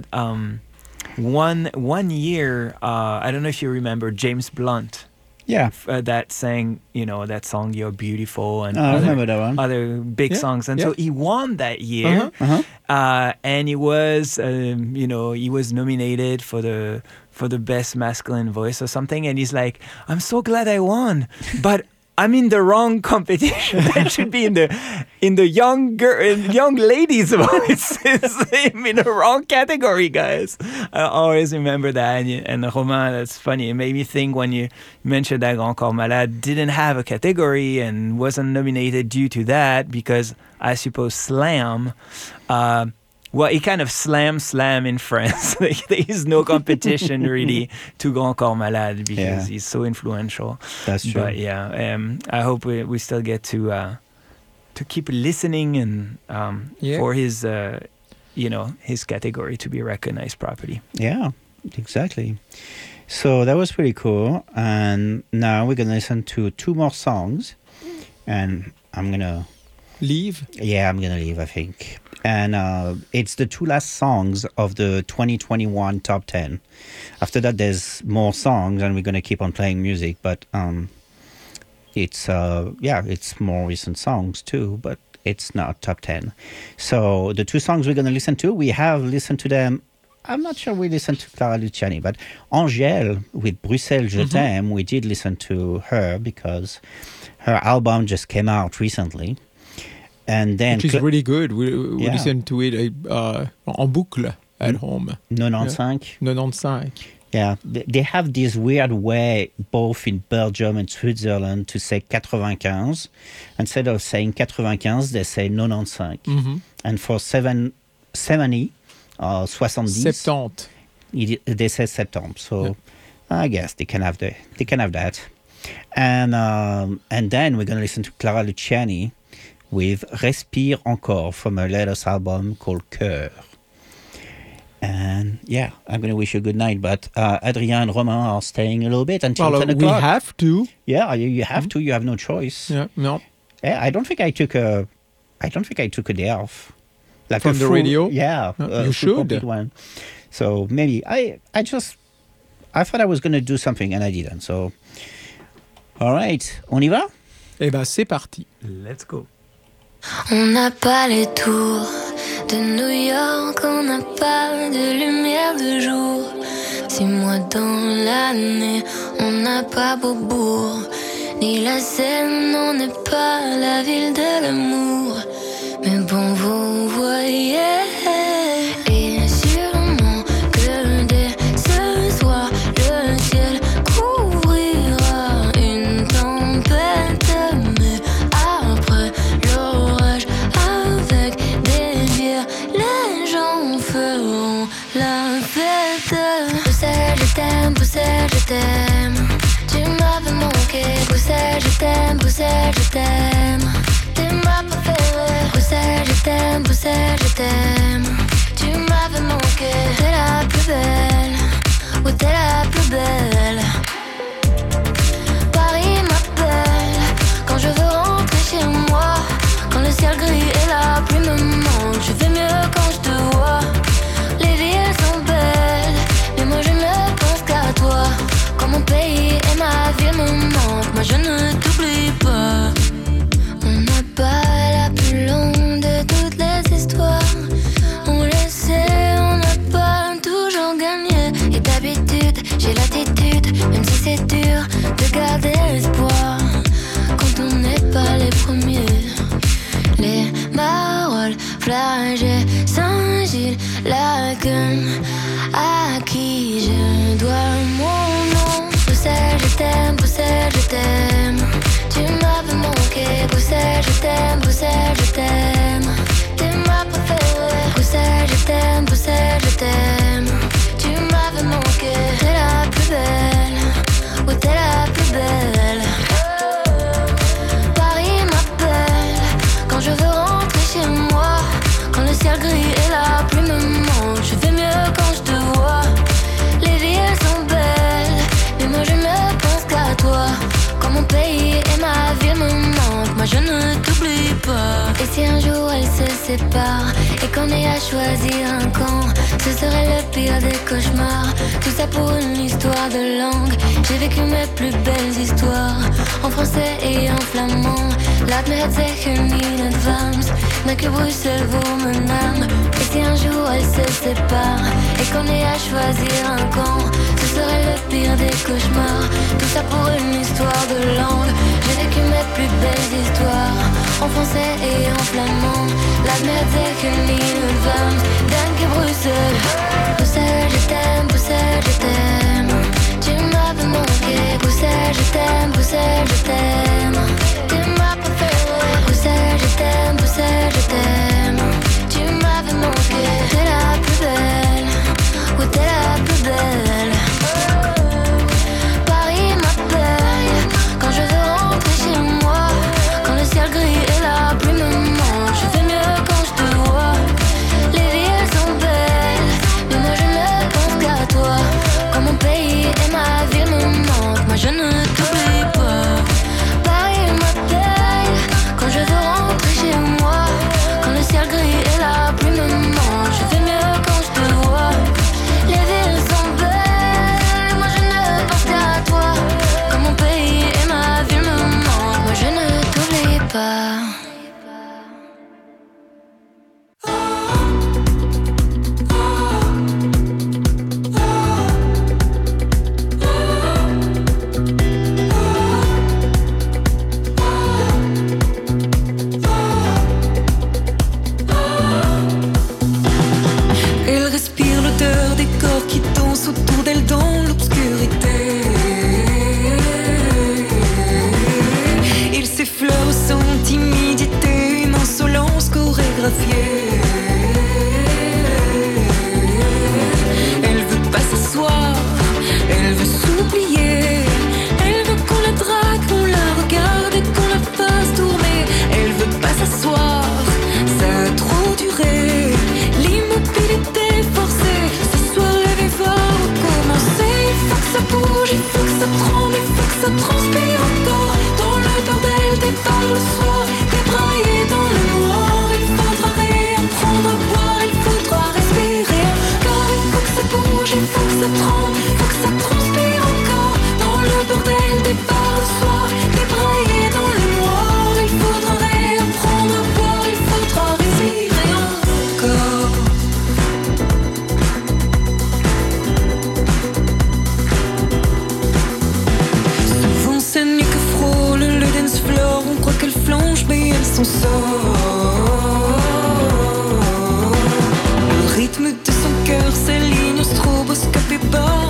one year, I don't know if you remember James Blunt. Yeah. That sang, you know, that song, You're Beautiful, and I remember that one. Other big songs. And so he won that year. And he was, you know, he was nominated for the best masculine voice or something. And he's like, I'm so glad I won, but I'm in the wrong competition. That should be in the young ladies' voices. I'm in the wrong category, guys. I always remember that. And Romain, that's funny. It made me think when you mentioned that Grand Corps Malade didn't have a category and wasn't nominated due to that, because I suppose Slam, well, he kind of slam in France. There is no competition really to Grand Corps Malade because he's so influential. That's true. But yeah, I hope we still get to keep listening and for his you know, his category to be recognized properly. Yeah, exactly. So that was pretty cool. And now we're gonna listen to 2 more songs, and I'm gonna leave. Yeah, I'm gonna leave, I think. And it's the 2 last songs of the 2021 top 10. After that, there's more songs, and we're going to keep on playing music. But it's more recent songs too, but it's not top 10. So the 2 songs we're going to listen to, we have listened to them. I'm not sure we listened to Clara Luciani, but Angèle with Bruxelles Je t'aime, we did listen to her because her album just came out recently. And then which is really good. We listen to it en boucle at home. 95. 95. Yeah, they have this weird way, both in Belgium and Switzerland, to say 95. Instead of saying 95, they say 95. Mm-hmm. And for 70, 70, they say 70. So I guess they can have that. And then we're going to listen to Clara Luciani with Respire Encore from her latest album called Cœur. And yeah, I'm going to wish you a good night, but Adrien and Romain are staying a little bit until 10 o'clock. We have to. Yeah, you have to. You have no choice. Yeah, no. Yeah, I don't think I took a day off. Like from the radio? Yeah. You should. One. So maybe I thought I was going to do something and I didn't. So, all right, on y va? Eh ben, c'est parti. Let's go. On n'a pas les tours de New York, on n'a pas de lumière de jour. 6 mois dans l'année, on n'a pas Beaubourg, ni la Seine, on n'est pas la ville de l'amour. Mais bon, vous voyez, et sûrement que dès ce soir, le ciel couvrira une tempête. Mais après l'orage t'aime, Bruxelles, je t'aime. Tu m'avais manqué, Bruxelles, je t'aime, Bruxelles, je t'aime. T'es ma préférée, Bruxelles, je t'aime, Bruxelles, je t'aime. Tu m'avais manqué, t'es la plus belle, oui t'es la plus belle. Paris m'appelle, quand je veux rentrer chez moi. Quand le ciel gris et la pluie me manquent, je vais mieux quand je te vois. Les villes sont belles, mais moi je ne pense qu'à toi. Quand mon pays et ma ville me manquent, moi je ne t'oublie pas. On n'a pas la plus longue de toutes les histoires. On le sait, on n'a pas toujours gagné. Et d'habitude, j'ai l'attitude, même si c'est dur, de garder l'espoir. Quand on n'est pas les premiers. Les Marolles, Flagey, Saint-Gilles, Laken, à qui je dois mon nom. Bruxelles, je t'aime, Bruxelles, je t'aime. Tu m'avais manqué, Bruxelles, je t'aime, Bruxelles, je t'aime. T'es ma préférée, Bruxelles, je t'aime, Bruxelles, je t'aime. Tu m'avais manqué, t'es la plus belle, oui t'es la plus belle. Paris m'appelle, quand je veux rentrer chez moi. Quand le ciel gris et la pluie me manquent, je vais mieux quand je te vois. Les villes sont belles, mais moi je ne pense qu'à toi. Quand mon pays et ma ville me manquent, moi je ne t'oublie pas. Et si un jour elles se séparent et qu'on ait à choisir un camp, ce serait le pire des cauchemars. Tout ça pour une histoire de langue. J'ai vécu mes plus belles histoires en français et en flamand. Laat me het zeggen in advance, mais que Bruxelles vaut mon âme. Et si un jour elles se séparent et qu'on ait à choisir un camp, ce serait le pire des cauchemars. Tout ça pour une histoire de langue. J'ai vécu mes plus belles histoires en français et en flamand. Laat me het zeggen in advance, dank je Bruxelles. Bruxelles, je t'aime, Bruxelles, je t'aime. Tu m'avais manqué, Bruxelles, je t'aime, Bruxelles, je t'aime. T'es ma préférée, Bruxelles, je t'aime, Bruxelles, je t'aime. Tu m'avais manqué, t'es la plus belle, oui t'es la plus belle. Paris m'appelle, quand je veux rentrer chez moi. Quand le ciel gris et la pluie me manquent, je fais mieux quand je te vois. Les villes sont belles, mais moi je ne pense qu'à toi. Quand mon pays et ma ville me manquent, moi je ne t'oublie pas. Paris m'appelle, quand je veux rentrer chez moi. Quand le ciel gris et la pluie me manquent, je fais mieux quand je te vois. Les villes sont belles, moi je ne pense qu'à toi. Quand mon pays et ma ville me manquent, moi je ne t'oublie pas. Elle respire l'odeur des corps qui dansent autour d'elle dans l'obscurité. Il s'effleure sans timidité, une insolence chorégraphiée. Elle veut pas s'asseoir, elle veut s'oublier. Elle veut qu'on la drague, qu'on la regarde et qu'on la fasse tourner. Elle veut pas s'asseoir, ça a trop duré. L'immobilité forcée, ce soir le vivre va recommencer. Il faut que ça bouge, il faut que ça tremble, il faut que ça transpire encore. Dans le bordel des bars le soir, débraillé dans le noir. Il faudra réapprendre à boire, il faudra respirer encore. Il faut que ça bouge, il faut que ça tremble, il faut que ça transpire encore. Dans le bordel des bars le soir, débraillé dans le noir. Il faudra réapprendre à boire, il faudra respirer encore. Souvent c'est nuit que frôle le dance floor. On croit qu'elle flanche mais elle s'en sort. Le rythme de son cœur s'aligne au stroboscope et bat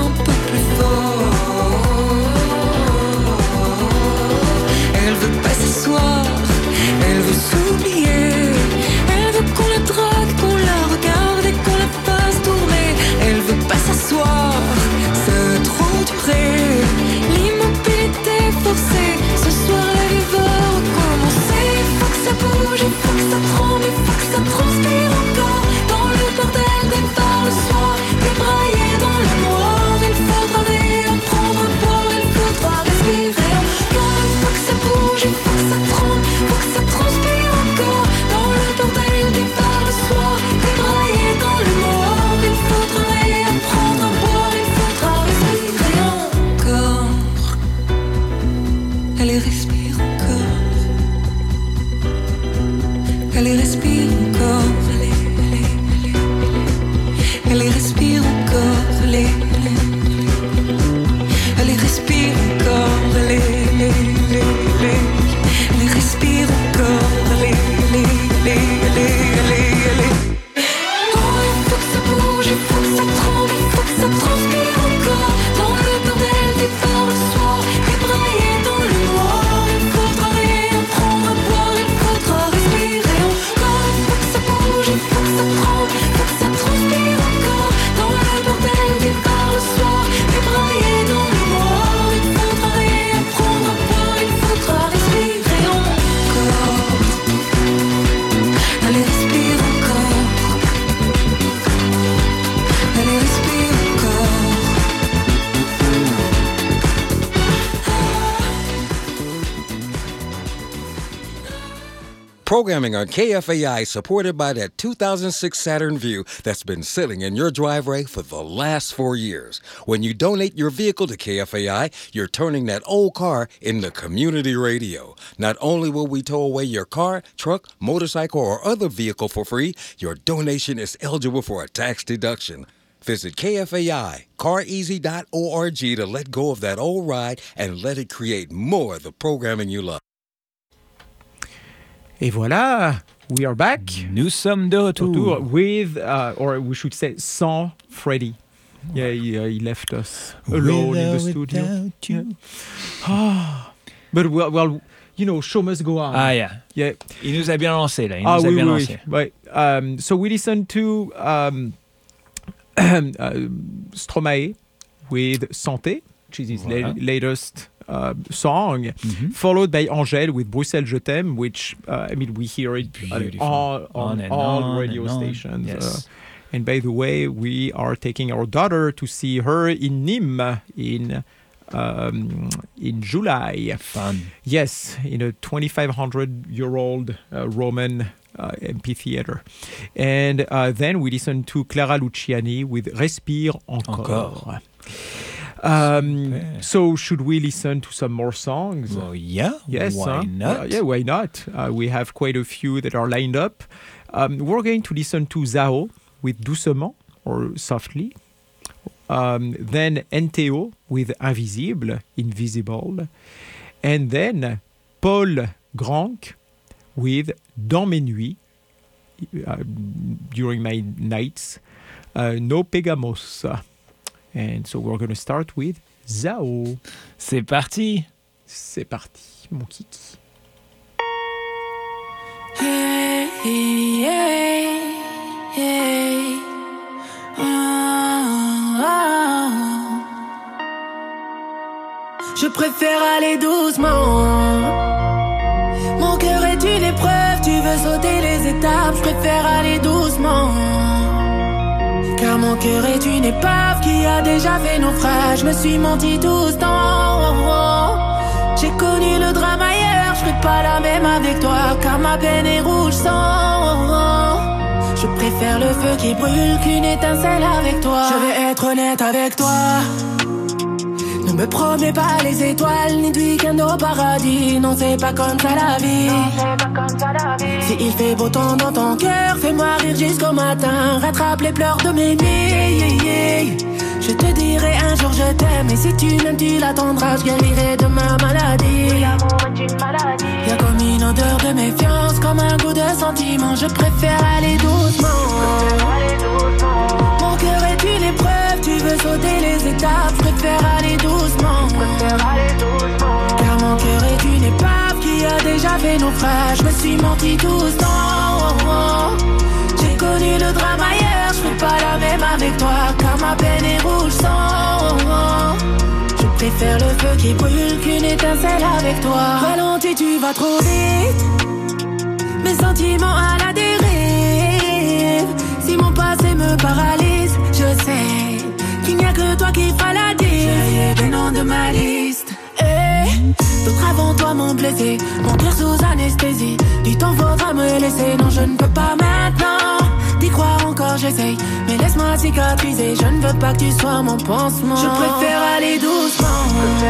Programming on KFAI supported by that 2006 Saturn Vue that's been sitting in your driveway for the last 4 years. When you donate your vehicle to KFAI, you're turning that old car into community radio. Not only will we tow away your car, truck, motorcycle, or other vehicle for free, your donation is eligible for a tax deduction. Visit KFAI, careasy.org to let go of that old ride and let it create more of the programming you love. Et voilà, we are back. Nous sommes de retour. With, or we should say, sans Freddie. Yeah, he left us alone in the studio. Yeah. But well, you know, show must go on. Ah, yeah. Yeah. Il nous a bien lancé, là. Il nous a bien lancé. Right. So we listened to Stromae with Santé, which is his latest song, followed by Angèle with Bruxelles Je t'aime, which, I mean, we hear it on all radio stations. Yes. And by the way, we are taking our daughter to see her in Nîmes in July. Fun. Yes, in a 2,500-year-old Roman amphitheater. And then we listened to Clara Luciani with Respire encore. So should we listen to some more songs? Well, yeah. Yes, why not? Yeah, why not? We have quite a few that are lined up. We're going to listen to Zao with Doucement, or Softly. Then NTO with Invisible. And then Paul Granque with Dans mes nuits, during my nights, No Pegamos. And so we're going to start with Zao. C'est parti. C'est parti, mon kiki. Hey, hey, hey. Je préfère aller doucement. Mon cœur est une épreuve, tu veux sauter les étapes. Je préfère aller doucement. Car mon cœur est une épave qui a déjà fait naufrage. Je me suis menti tout ce temps. J'ai connu le drame ailleurs, je serai pas la même avec toi. Car ma peine est rouge sang. Je préfère le feu qui brûle qu'une étincelle avec toi. Je vais être honnête avec toi. Ne me promets pas les étoiles, ni du week-end au paradis. Non, c'est pas comme ça la vie. Si il fait beau temps dans ton cœur, fais-moi rire jusqu'au matin. Rattrape les pleurs de mes nuits. Je te dirai un jour je t'aime. Et si tu m'aimes, tu l'attendras. Je guérirai de ma maladie. L'amour est une maladie. Y'a comme une odeur de méfiance, comme un goût de sentiment. Je préfère aller doucement. Mon cœur est une épreuve, tu veux sauter les étapes. Je préfère aller doucement. Car mon cœur est une épave qui a déjà fait naufrage. Je me suis menti tout ce temps. J'ai connu le drame ailleurs, je serai pas la même avec toi. Car ma peine est rouge sang. Je préfère le feu qui brûle qu'une étincelle avec toi. Ralentis, tu vas trop vite. Mes sentiments à la dérive. Si mon passé me paralyse, je sais qu'il n'y a que toi qui feras la diff. J'ai des noms de ma liste. D'autres avant toi m'ont blessé, mon cœur sous anesthésie. Du temps faudra me laisser, non je ne peux pas maintenant. D'y croire encore j'essaye, mais laisse-moi cicatriser. Je ne veux pas que tu sois mon pansement. Je préfère aller doucement.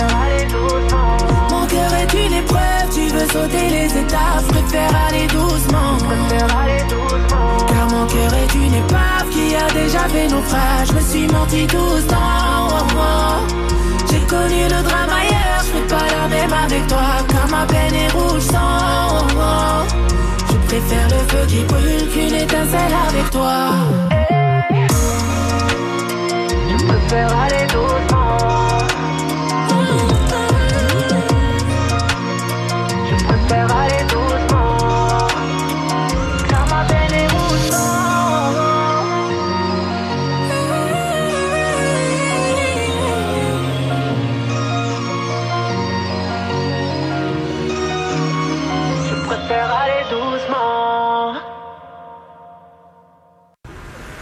Mon cœur est une épreuve, tu veux sauter les étapes. Je préfère aller doucement. Car mon cœur est une épave qui a déjà fait naufrage. Je me suis menti tout ce temps. J'ai connu le drame ailleurs, je serai pas la même avec toi. Car ma peine est rouge sang. Je préfère le feu qui brûle qu'une étincelle avec toi. Je préfère aller doucement. Je préfère aller doucement. Car ma peine est rouge sang. Je préfère aller doucement.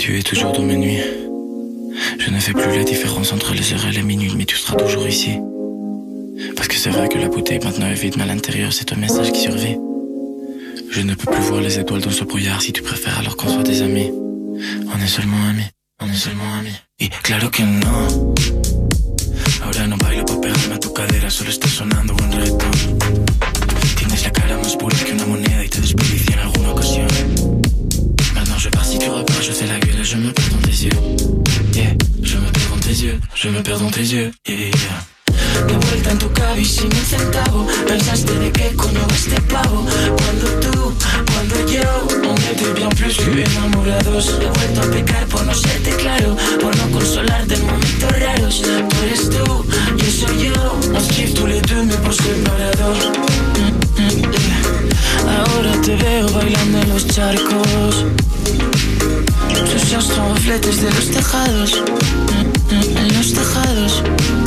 Tu es toujours dans mes nuits. Je ne fais plus la différence entre les heures et les minutes, mais tu seras toujours ici. Parce que c'est vrai que la bouteille maintenant est vide, mais à l'intérieur c'est un message qui survit. Je ne peux plus voir les étoiles dans ce brouillard. Si tu préfères alors qu'on soit des amis. On est seulement amis, on est seulement amis. Y claro que no. Ahora no bailo pa' pegarme a tu cadera, solo está sonando un reggaetón. Tienes la cara más pura que una moneda y te desperdicié en alguna ocasión. Maintenant je pars si tu repars, je fais la gueule et je me perds dans tes yeux. Yeah, je me perds dans tes yeux, je me perds dans tes yeux. Yeah. De vuelta en tu cabi sin un centavo. Pensaste de qué coño va este pavo. Cuando tú, cuando yo, on était bien plus que enamorados. He vuelto a pecar por no serte claro, por no consolarte en momentos raros. Tú eres tú, yo soy yo. On se kiffe tous les deux mais por separados. Ahora te veo bailando en los charcos. Tus ojos son refletes de los tejados. En los tejados.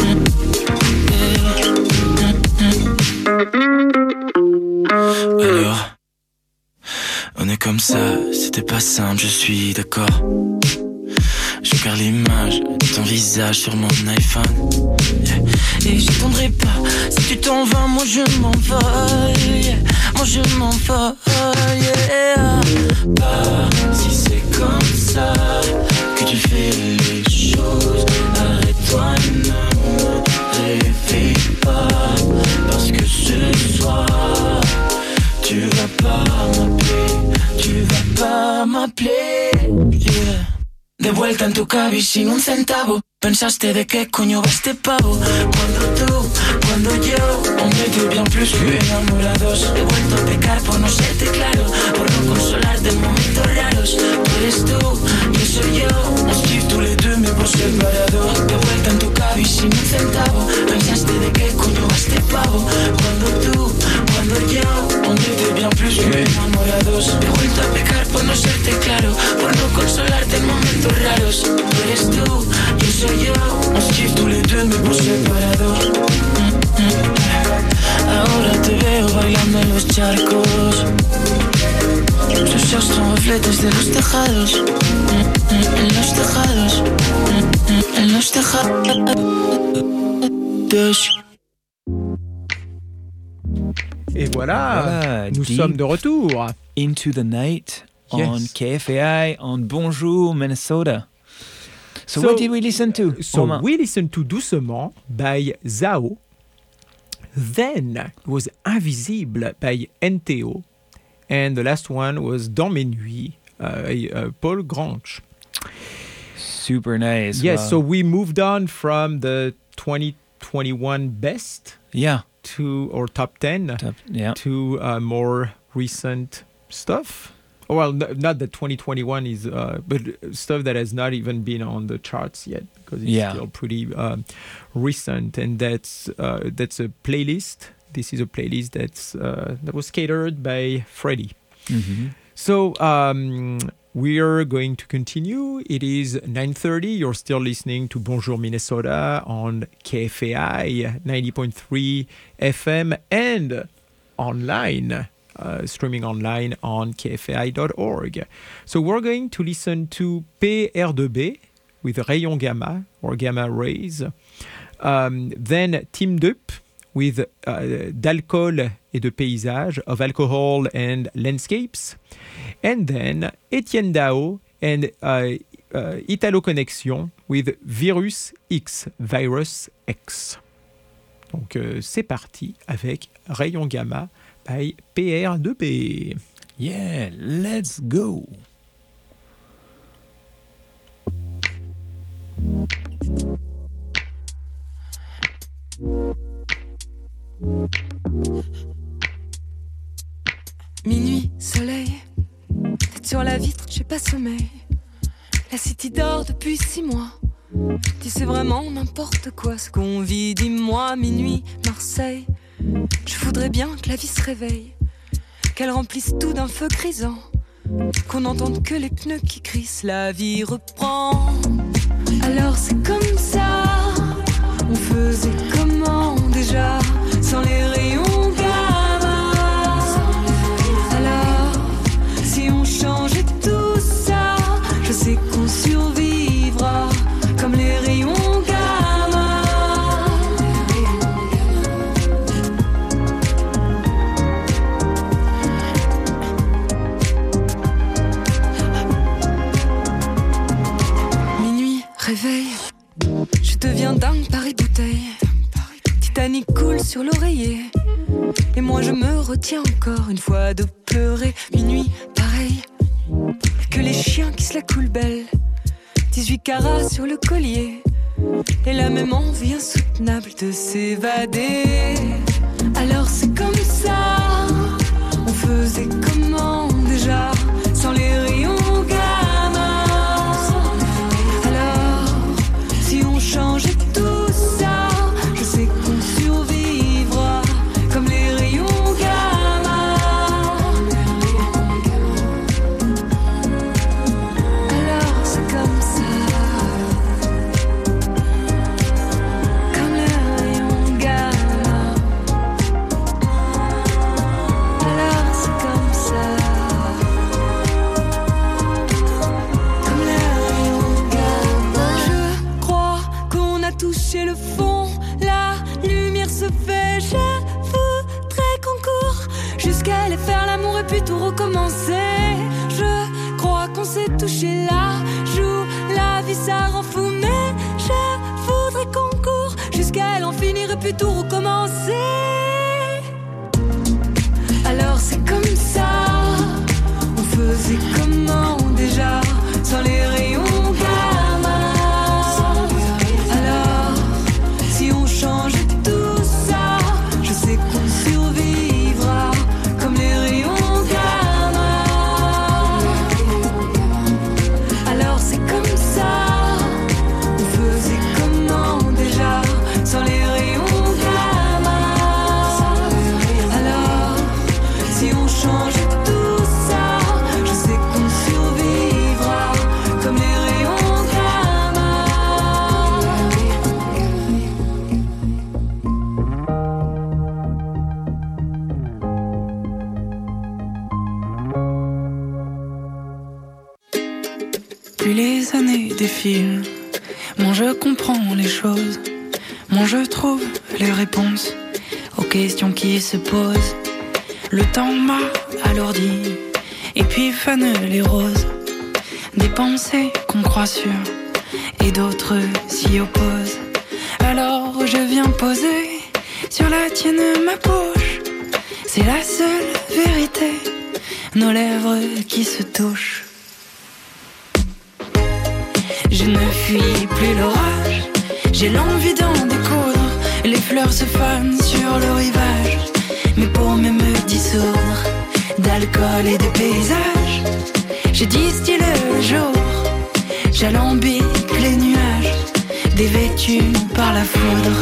Alors, on est comme ça, c'était pas simple, je suis d'accord. Je garde l'image de ton visage sur mon iPhone. Yeah. Et j'attendrai pas, si tu t'en vas, moi je m'envole. Yeah. Moi je m'envole. Yeah. Pas si c'est comme ça que tu fais les choses. Arrête-toi et ne me réveille pas. Parce que ce soir tu vas pas m'appeler, tu vas pas m'appeler. Yeah. De vuelta en tu cabi sin un centavo. Pensaste de qué coño va este pavo. Cuando tú, cuando yo, on était bien plus que enamorados. He vuelto a pecar por no serte claro, por no consolarte en momentos raros. Tú eres tú, yo soy yo. On se kiffe tous les deux mais por separado. De vuelta en tu cabi sin un centavo. Pensaste de qué coño va este pavo. Cuando tú, cuando yo, on était bien plus que enamorados. He vuelto a pecar por no serte claro, por no consolarte en momentos raros. Tú eres tú, yo soy yo. On se kiffe tous les deux mais por separado. Ahora te veo bailando en los charcos. Tus ojos son refletes de los tejados. En los tejados. En los tejados. Et voilà, nous sommes de retour. Into the Night Yes. on KFAI on Bonjour, Minnesota. So what did we listen to? So Romain? we listened to Doucement by Zao. Then was Invisible by NTO. And the last one was Dans mes nuits, Paul Grange. Super nice. Yes, Wow. so we moved on from the 2021 best to or top 10 to more recent stuff. Well, not that 2021 is, but stuff that has not even been on the charts yet because it's still pretty recent. And that's a playlist. This is a playlist that was catered by Freddie. Mm-hmm. So we are going to continue. It is 9:30. You're still listening to Bonjour Minnesota on KFAI 90.3 FM and online. Streaming online on kfai.org. So we're going to listen to PR2B with Rayon Gamma or Gamma Rays. Then Team Dup with D'alcool et de paysage, of alcohol and landscapes. And then Etienne Dao and Italo Connexion with Virus X, Virus X. Donc c'est parti avec Rayon Gamma by PR2B. Yeah, let's go. Minuit, soleil, tête sur la vitre, j'ai pas sommeil. La city dort depuis 6 mois. Tu sais vraiment n'importe quoi ce qu'on vit, dis-moi. Minuit, Marseille, je voudrais bien que la vie se réveille, qu'elle remplisse tout d'un feu grisant, qu'on n'entende que les pneus qui crissent. La vie reprend. Alors c'est comme ça. On faisait comment déjà sans les rayons gamma? Alors si on changeait tout ça, je sais qu'on Tout devient dingue, Paris-Bouteille. Titanic coule sur l'oreiller. Et moi je me retiens encore une fois de pleurer. Minuit, pareil, que les chiens qui se la coulent belle. 18 carats sur le collier. Et la même envie insoutenable de s'évader. Alors c'est comme ça. On faisait comment déjà, sans les rayons gamma. Alors, si on changeait tout ça, je sais qu'on survivra comme les rayons gamma. Alors c'est comme ça, comme les rayons gamma. Alors c'est comme ça, comme les rayons gamma. Je crois qu'on a touché le fond, la lumière se fait. Je voudrais qu'on court jusqu'à aller faire l'amour et puis tout recommencer. Je crois qu'on s'est touché là, joue la vie ça rend fou. Mais je voudrais qu'on court jusqu'à aller en finir et puis tout recommencer. Alors c'est comme ça, on faisait comment déjà, sans les rayons gamma. Alors, si on changeait tout ça, je sais qu'on survivra comme les rayons gamma. Alors c'est comme ça, on faisait comment déjà, sans les rayons gamma. Alors, si on changeait tout ça, je sais qu'on survivra comme les rayons gamma. Plus les années défilent, moins je comprends les choses, moins je trouve les réponses aux questions qui se posent. Le temps m'a alourdi, et puis fanent les roses, des pensées qu'on croit sûres, et d'autres s'y opposent. Alors je viens poser sur la tienne ma bouche, c'est la seule vérité, nos lèvres qui se touchent. Je ne fuis plus l'orage, j'ai l'envie d'en découdre. Les fleurs se fanent sur le rivage, mais pour mieux me dissoudre d'alcool et de paysage, je distille le jour, j'alambique les nuages, dévêtus par la foudre.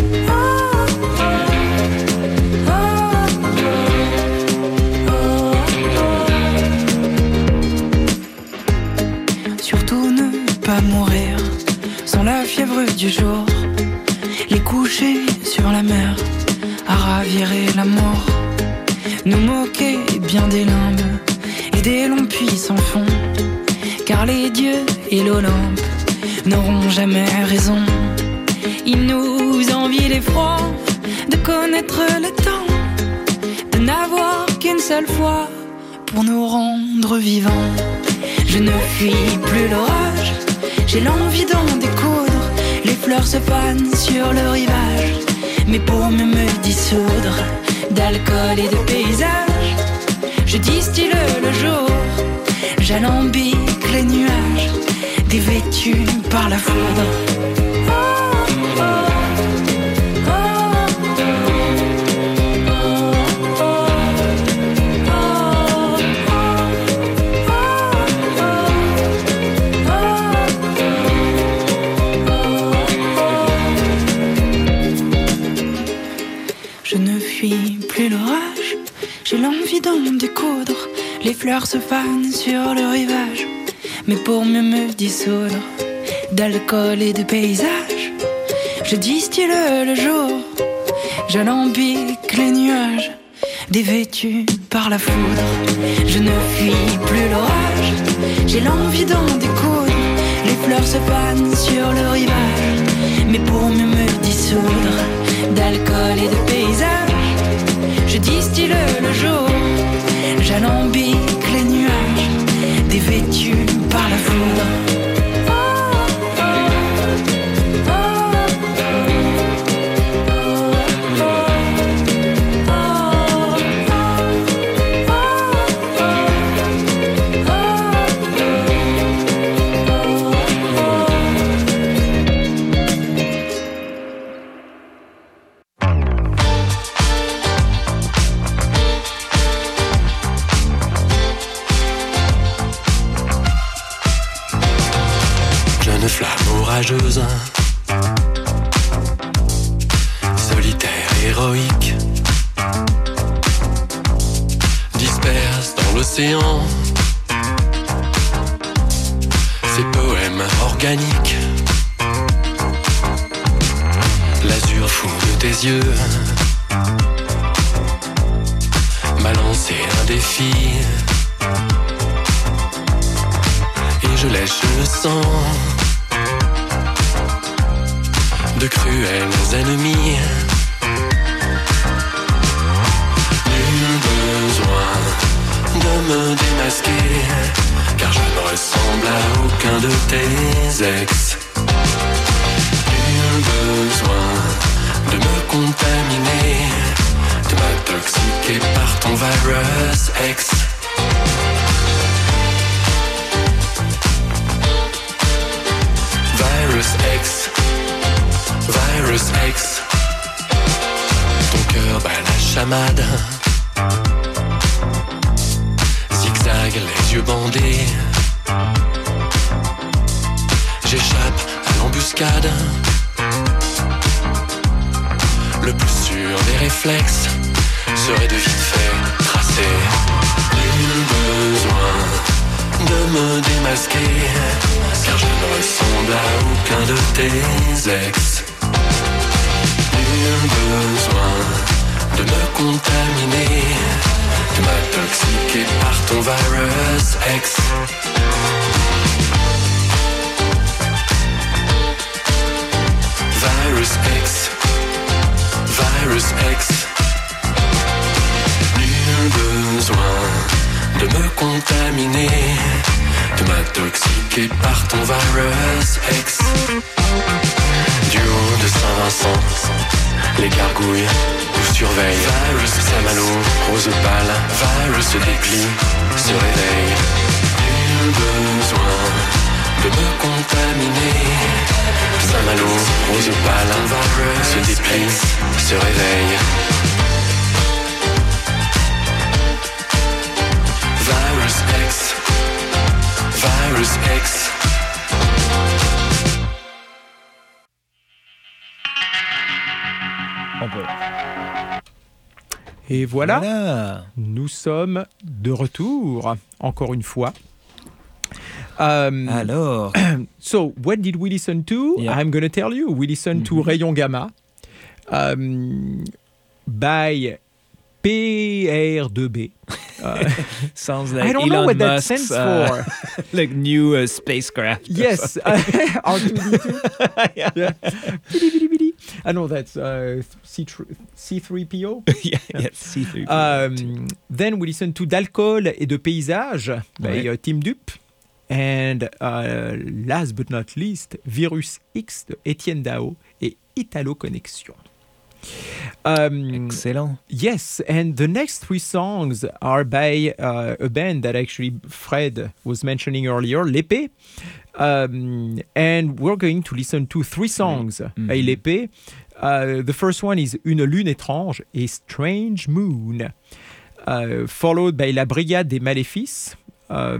Surtout ne pas mourir sans la fièvre du jour, les coucher sur la mer à ravirer l'amour, nous moquer bien des limbes et des longs puits sans fond, car les dieux et l'Olympe n'auront jamais raison. Ils nous envient l'effroi de connaître le temps, de n'avoir qu'une seule fois pour nous rendre vivants. Je ne fuis plus l'orage, j'ai l'envie d'en découdre. Les fleurs se fanent sur le rivage, mais pour mieux me dissoudre d'alcool et de paysage, je distille le jour, j'alambique les nuages, dévêtus par la foudre. Je ne fuis plus l'orage, j'ai l'envie d'en découdre. Les fleurs se fanent sur le rivage, mais pour mieux me dissoudre d'alcool et de paysage, je distille le jour, j'alambique les nuages, dévêtus par la foudre. Je ne fuis plus l'orage, j'ai l'envie d'en découdre. Les fleurs se fanent sur le rivage, mais pour mieux me dissoudre d'alcool et de paysage, je distille le jour, j'alambique les nuages, dévêtus par la foudre. jeune flamme orageuse, solitaire, héroïque, disperse dans l'océan ses poèmes organiques. L'azur fou de tes yeux m'a lancé un défi, et je lèche le sang de cruels ennemis. Nul besoin de me démasquer, car je ne ressemble à aucun de tes ex. Nul besoin de me contaminer, de m'intoxiquer par ton virus X. Virus X, Virus X, ton cœur bat la chamade, zigzag les yeux bandés, j'échappe à l'embuscade. Le plus sûr des réflexes serait de vite fait tracer. Nul besoin de me démasquer, car je ne ressemble à aucun de tes ex. Nul besoin de me contaminer, de m'intoxiquer par ton virus X. Virus X, Virus X. Nul besoin de me contaminer, de m'intoxiquer par ton virus X. Du haut de Saint-Vincent, les gargouilles nous surveillent. Virus Saint-Malo, rose pâle, virus se déplie, se réveille. Nul besoin de me contaminer. Saint-Malo, rose pâle, virus se déplie, se réveille. Virus X, Virus X. Et voilà, nous sommes de retour, encore une fois. Alors, so what did we listen to? Yeah. I'm going to tell you. We listened to Rayon Gamma by PR2B. sounds like I don't Elon know what that Musk's, stands for. like new spacecraft. Yes, R2D2. Yeah. I know that's C3PO. Yeah, yes, C3PO. Then we listen to D'Alcool et de Paysage by Team Dupe. And last but not least, Virus X de Étienne Dao et Italo Connexion. Excellent. Yes, and the next three songs are by a band that actually Fred was mentioning earlier, L'Épée. And we're going to listen to three songs by L'Épée. The first one is Une lune étrange et Strange Moon, followed by La Brigade des Maléfices. I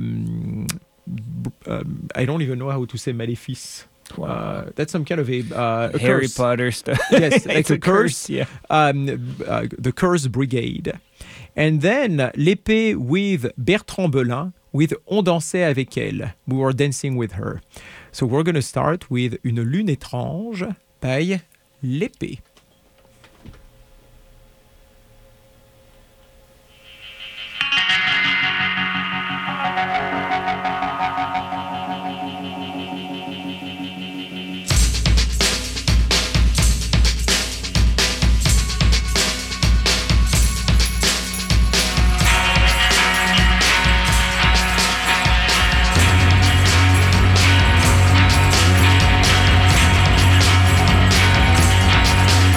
don't even know how to say Maléfice. That's some kind of a Harry curse. Potter stuff. Yes, it's a curse. Yeah. The Curse Brigade. And then L'Épée with Bertrand Belin with On dansait avec elle. We were dancing with her. So we're going to start with Une lune étrange by L'Épée. Une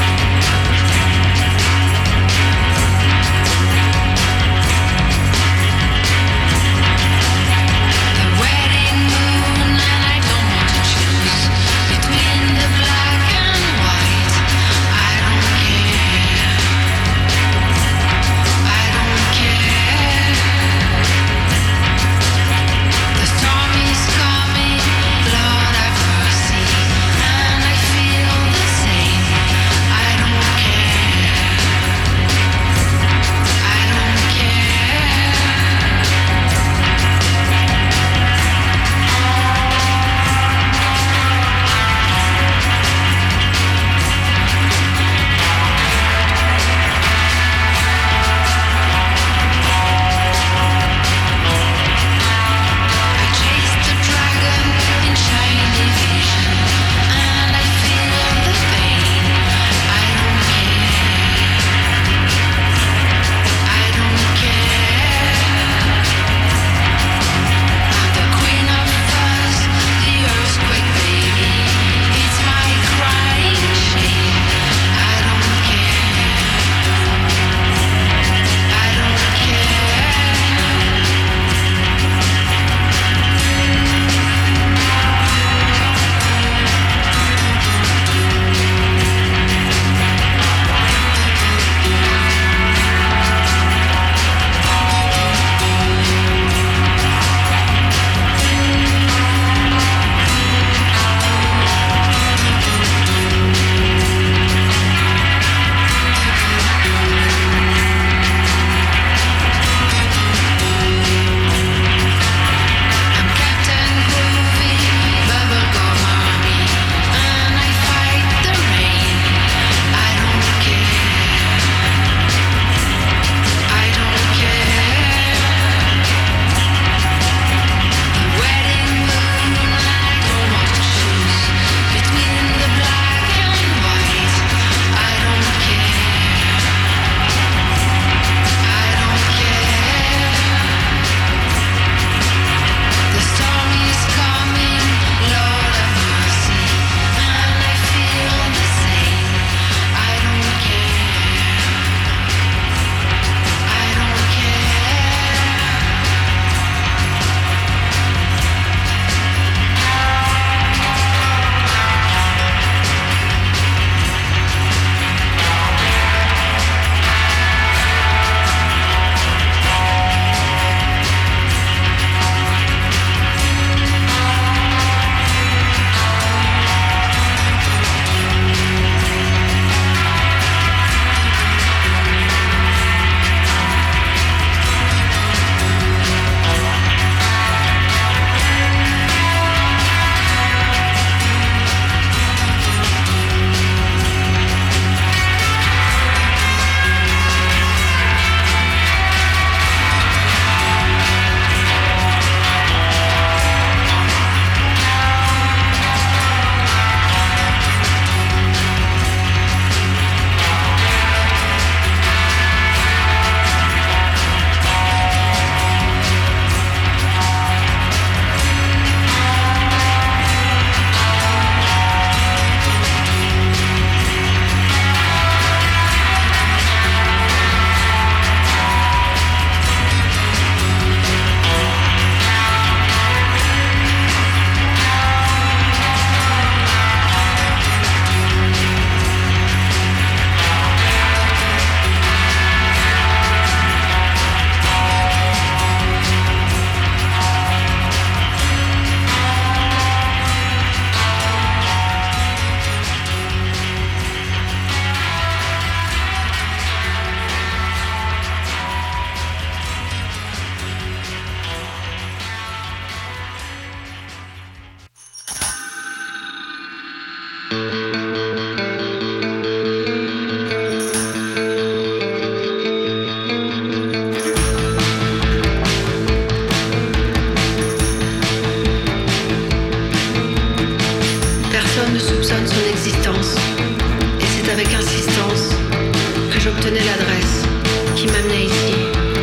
Personne ne soupçonne son existence, et c'est avec insistance que j'obtenais l'adresse qui m'amenait ici.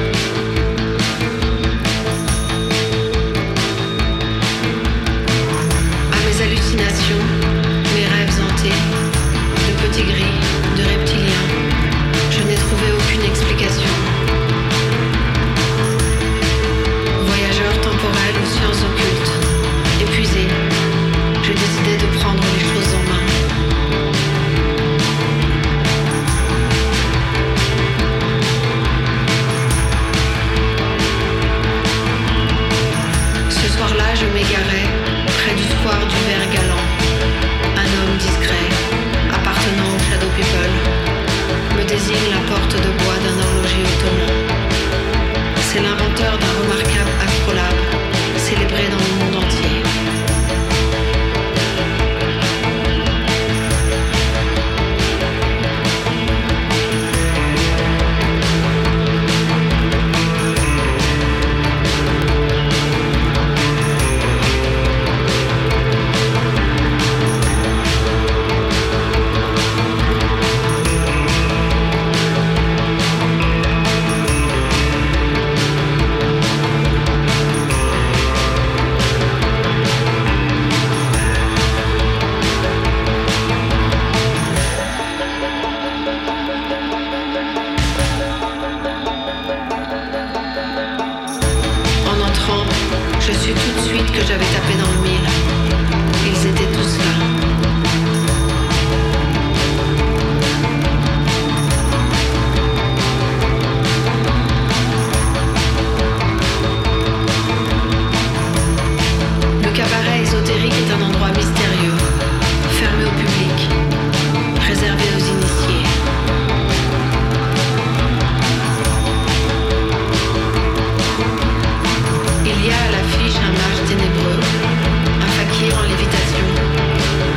À mes hallucinations, mes rêves hantés, de petits gris, de reptiliens, je n'ai trouvé aucune explication. Voyageur temporel aux sciences occultes, épuisé, je décidai de prendre les choses en main. Ce soir-là, je m'égarais près du square du Vert Galant. Un homme discret, appartenant aux Shadow People, me désigne la porte de bois d'un horloger ottoman. C'est l'inventeur d'un remarquable astrolabe, célébré dans le monde entier. Je suis tout de suite que j'avais tapé dans le mille. Ils étaient tous là. Le cabaret ésotérique est un endroit mystérieux, fermé au public, réservé aux initiés. Il y a à l'affiche un mage ténébreux, un fakir en lévitation,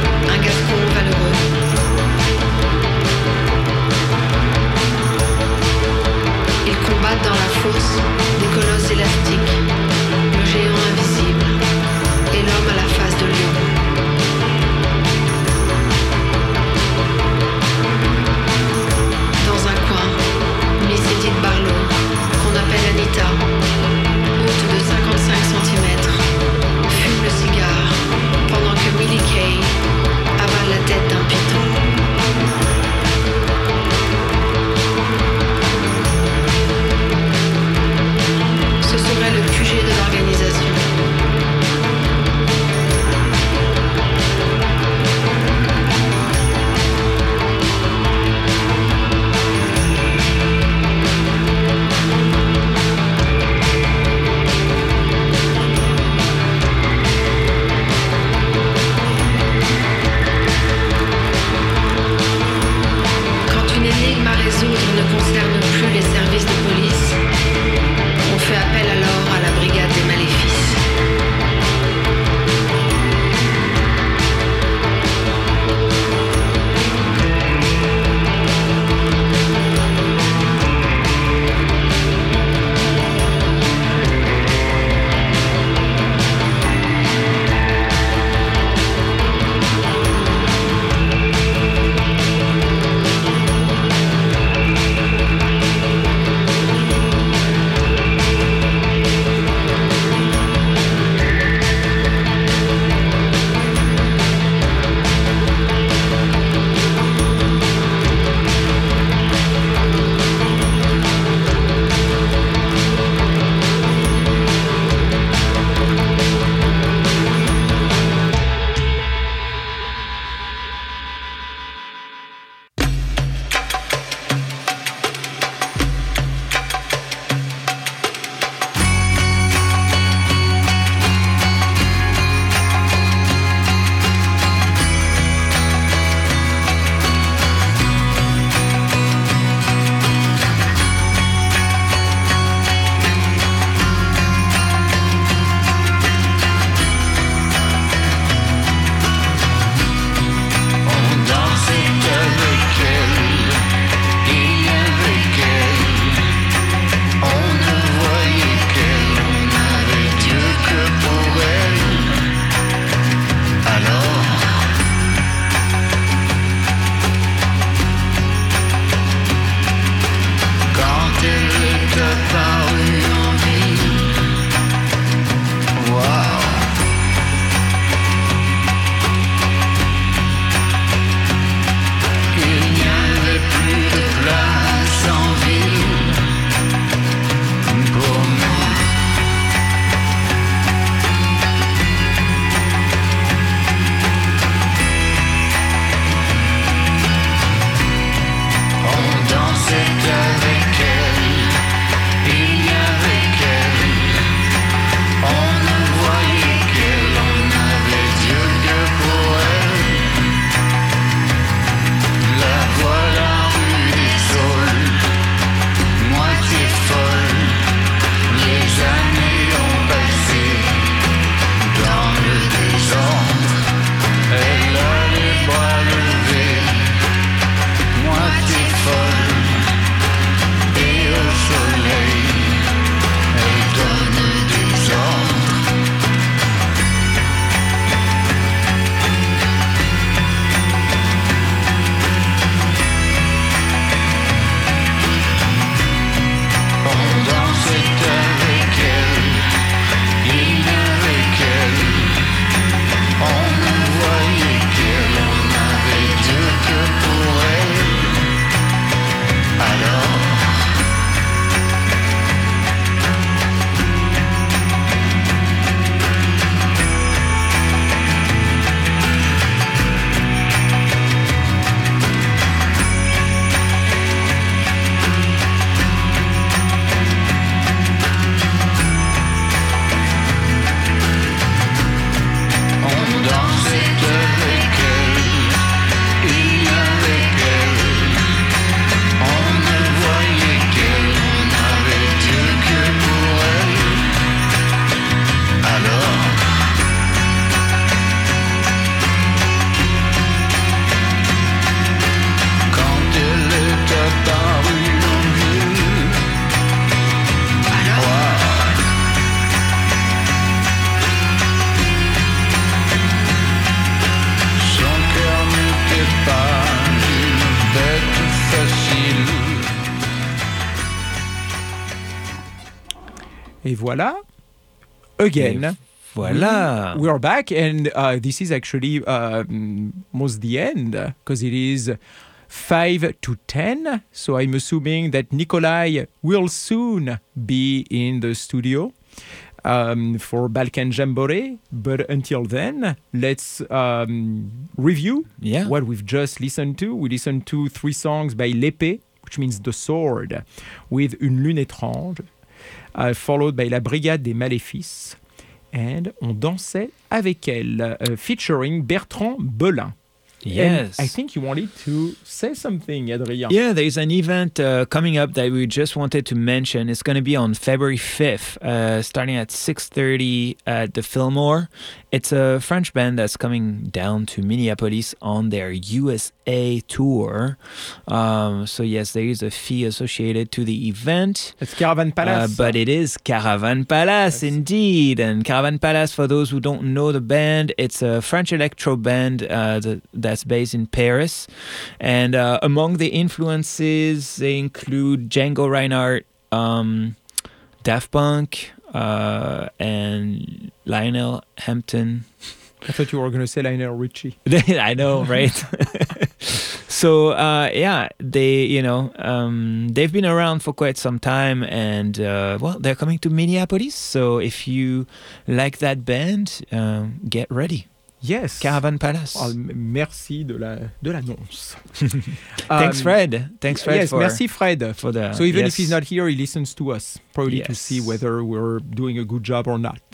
Et voilà. Again. Voilà. We are back, and this is actually almost the end, because it is 5-10. So I'm assuming that Nikolai will soon be in the studio for Balkan Jamboree. But until then, let's review what we've just listened to. We listened to 3 songs by L'Épée, which means the sword, with Une lune étrange, followed by La Brigade des Maléfices. And on dansait avec elle, featuring Bertrand Belin. Yes. And I think you wanted to say something, Adrien. Yeah, there's an event coming up that we just wanted to mention. It's going to be on February 5th, starting at 6:30 at the Fillmore. It's a French band that's coming down to Minneapolis on their USA tour. So yes, there is a fee associated to the event. It's Caravan Palace. But it is Caravan Palace, indeed. And Caravan Palace, for those who don't know the band, it's a French electro band that's based in Paris. And among the influences, they include Django Reinhardt, Daft Punk, and Lionel Hampton. I thought you were going to say Lionel Richie. I know, right? So, they've been around for quite some time, and they're coming to Minneapolis. So if you like that band, get ready. Yes. Caravan Palace. Oh, merci de l'annonce. Thanks, Fred. Yes, merci, Fred. For the, so even if he's not here, he listens to us, probably to see whether we're doing a good job or not.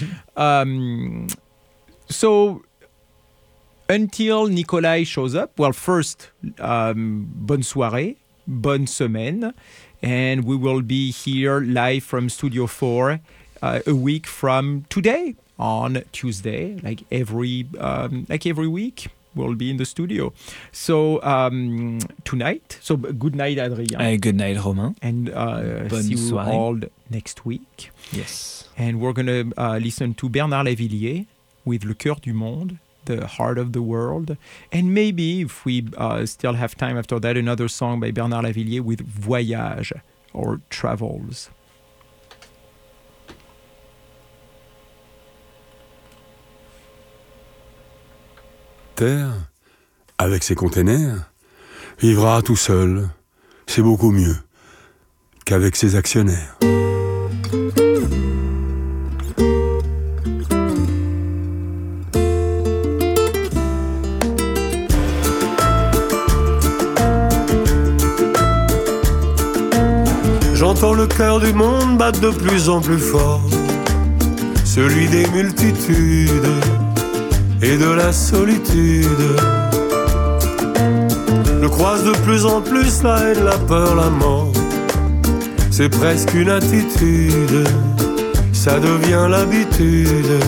So until Nikolai shows up, well, first, bonne soirée, bonne semaine, and we will be here live from Studio 4 a week from today. On Tuesday, like every week, we'll be in the studio. So tonight, so good night, Adrien. Good night, Romain. And see you all next week. Yes. And we're gonna listen to Bernard Lavilliers with Le Cœur du Monde, the heart of the world, and maybe if we still have time after that, another song by Bernard Lavilliers with Voyage or Travels. Terre, avec ses containers, vivra tout seul, c'est beaucoup mieux qu'avec ses actionnaires. J'entends le cœur du monde battre de plus en plus fort, celui des multitudes et de la solitude. Je croise de plus en plus la haine, la peur, la mort. C'est presque une attitude, ça devient l'habitude.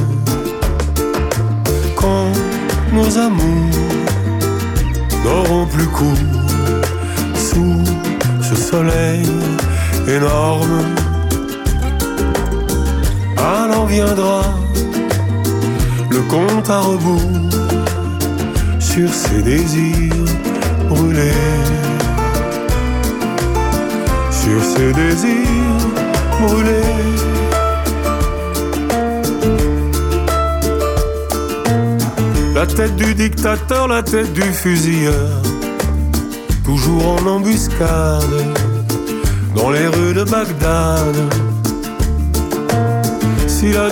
Quand nos amours n'auront plus cours sous ce soleil énorme, alors viendra le compte à rebours sur ses désirs brûlés, sur ses désirs brûlés. La tête du dictateur, la tête du fusilleur, toujours en embuscade dans les rues de Bagdad. Si la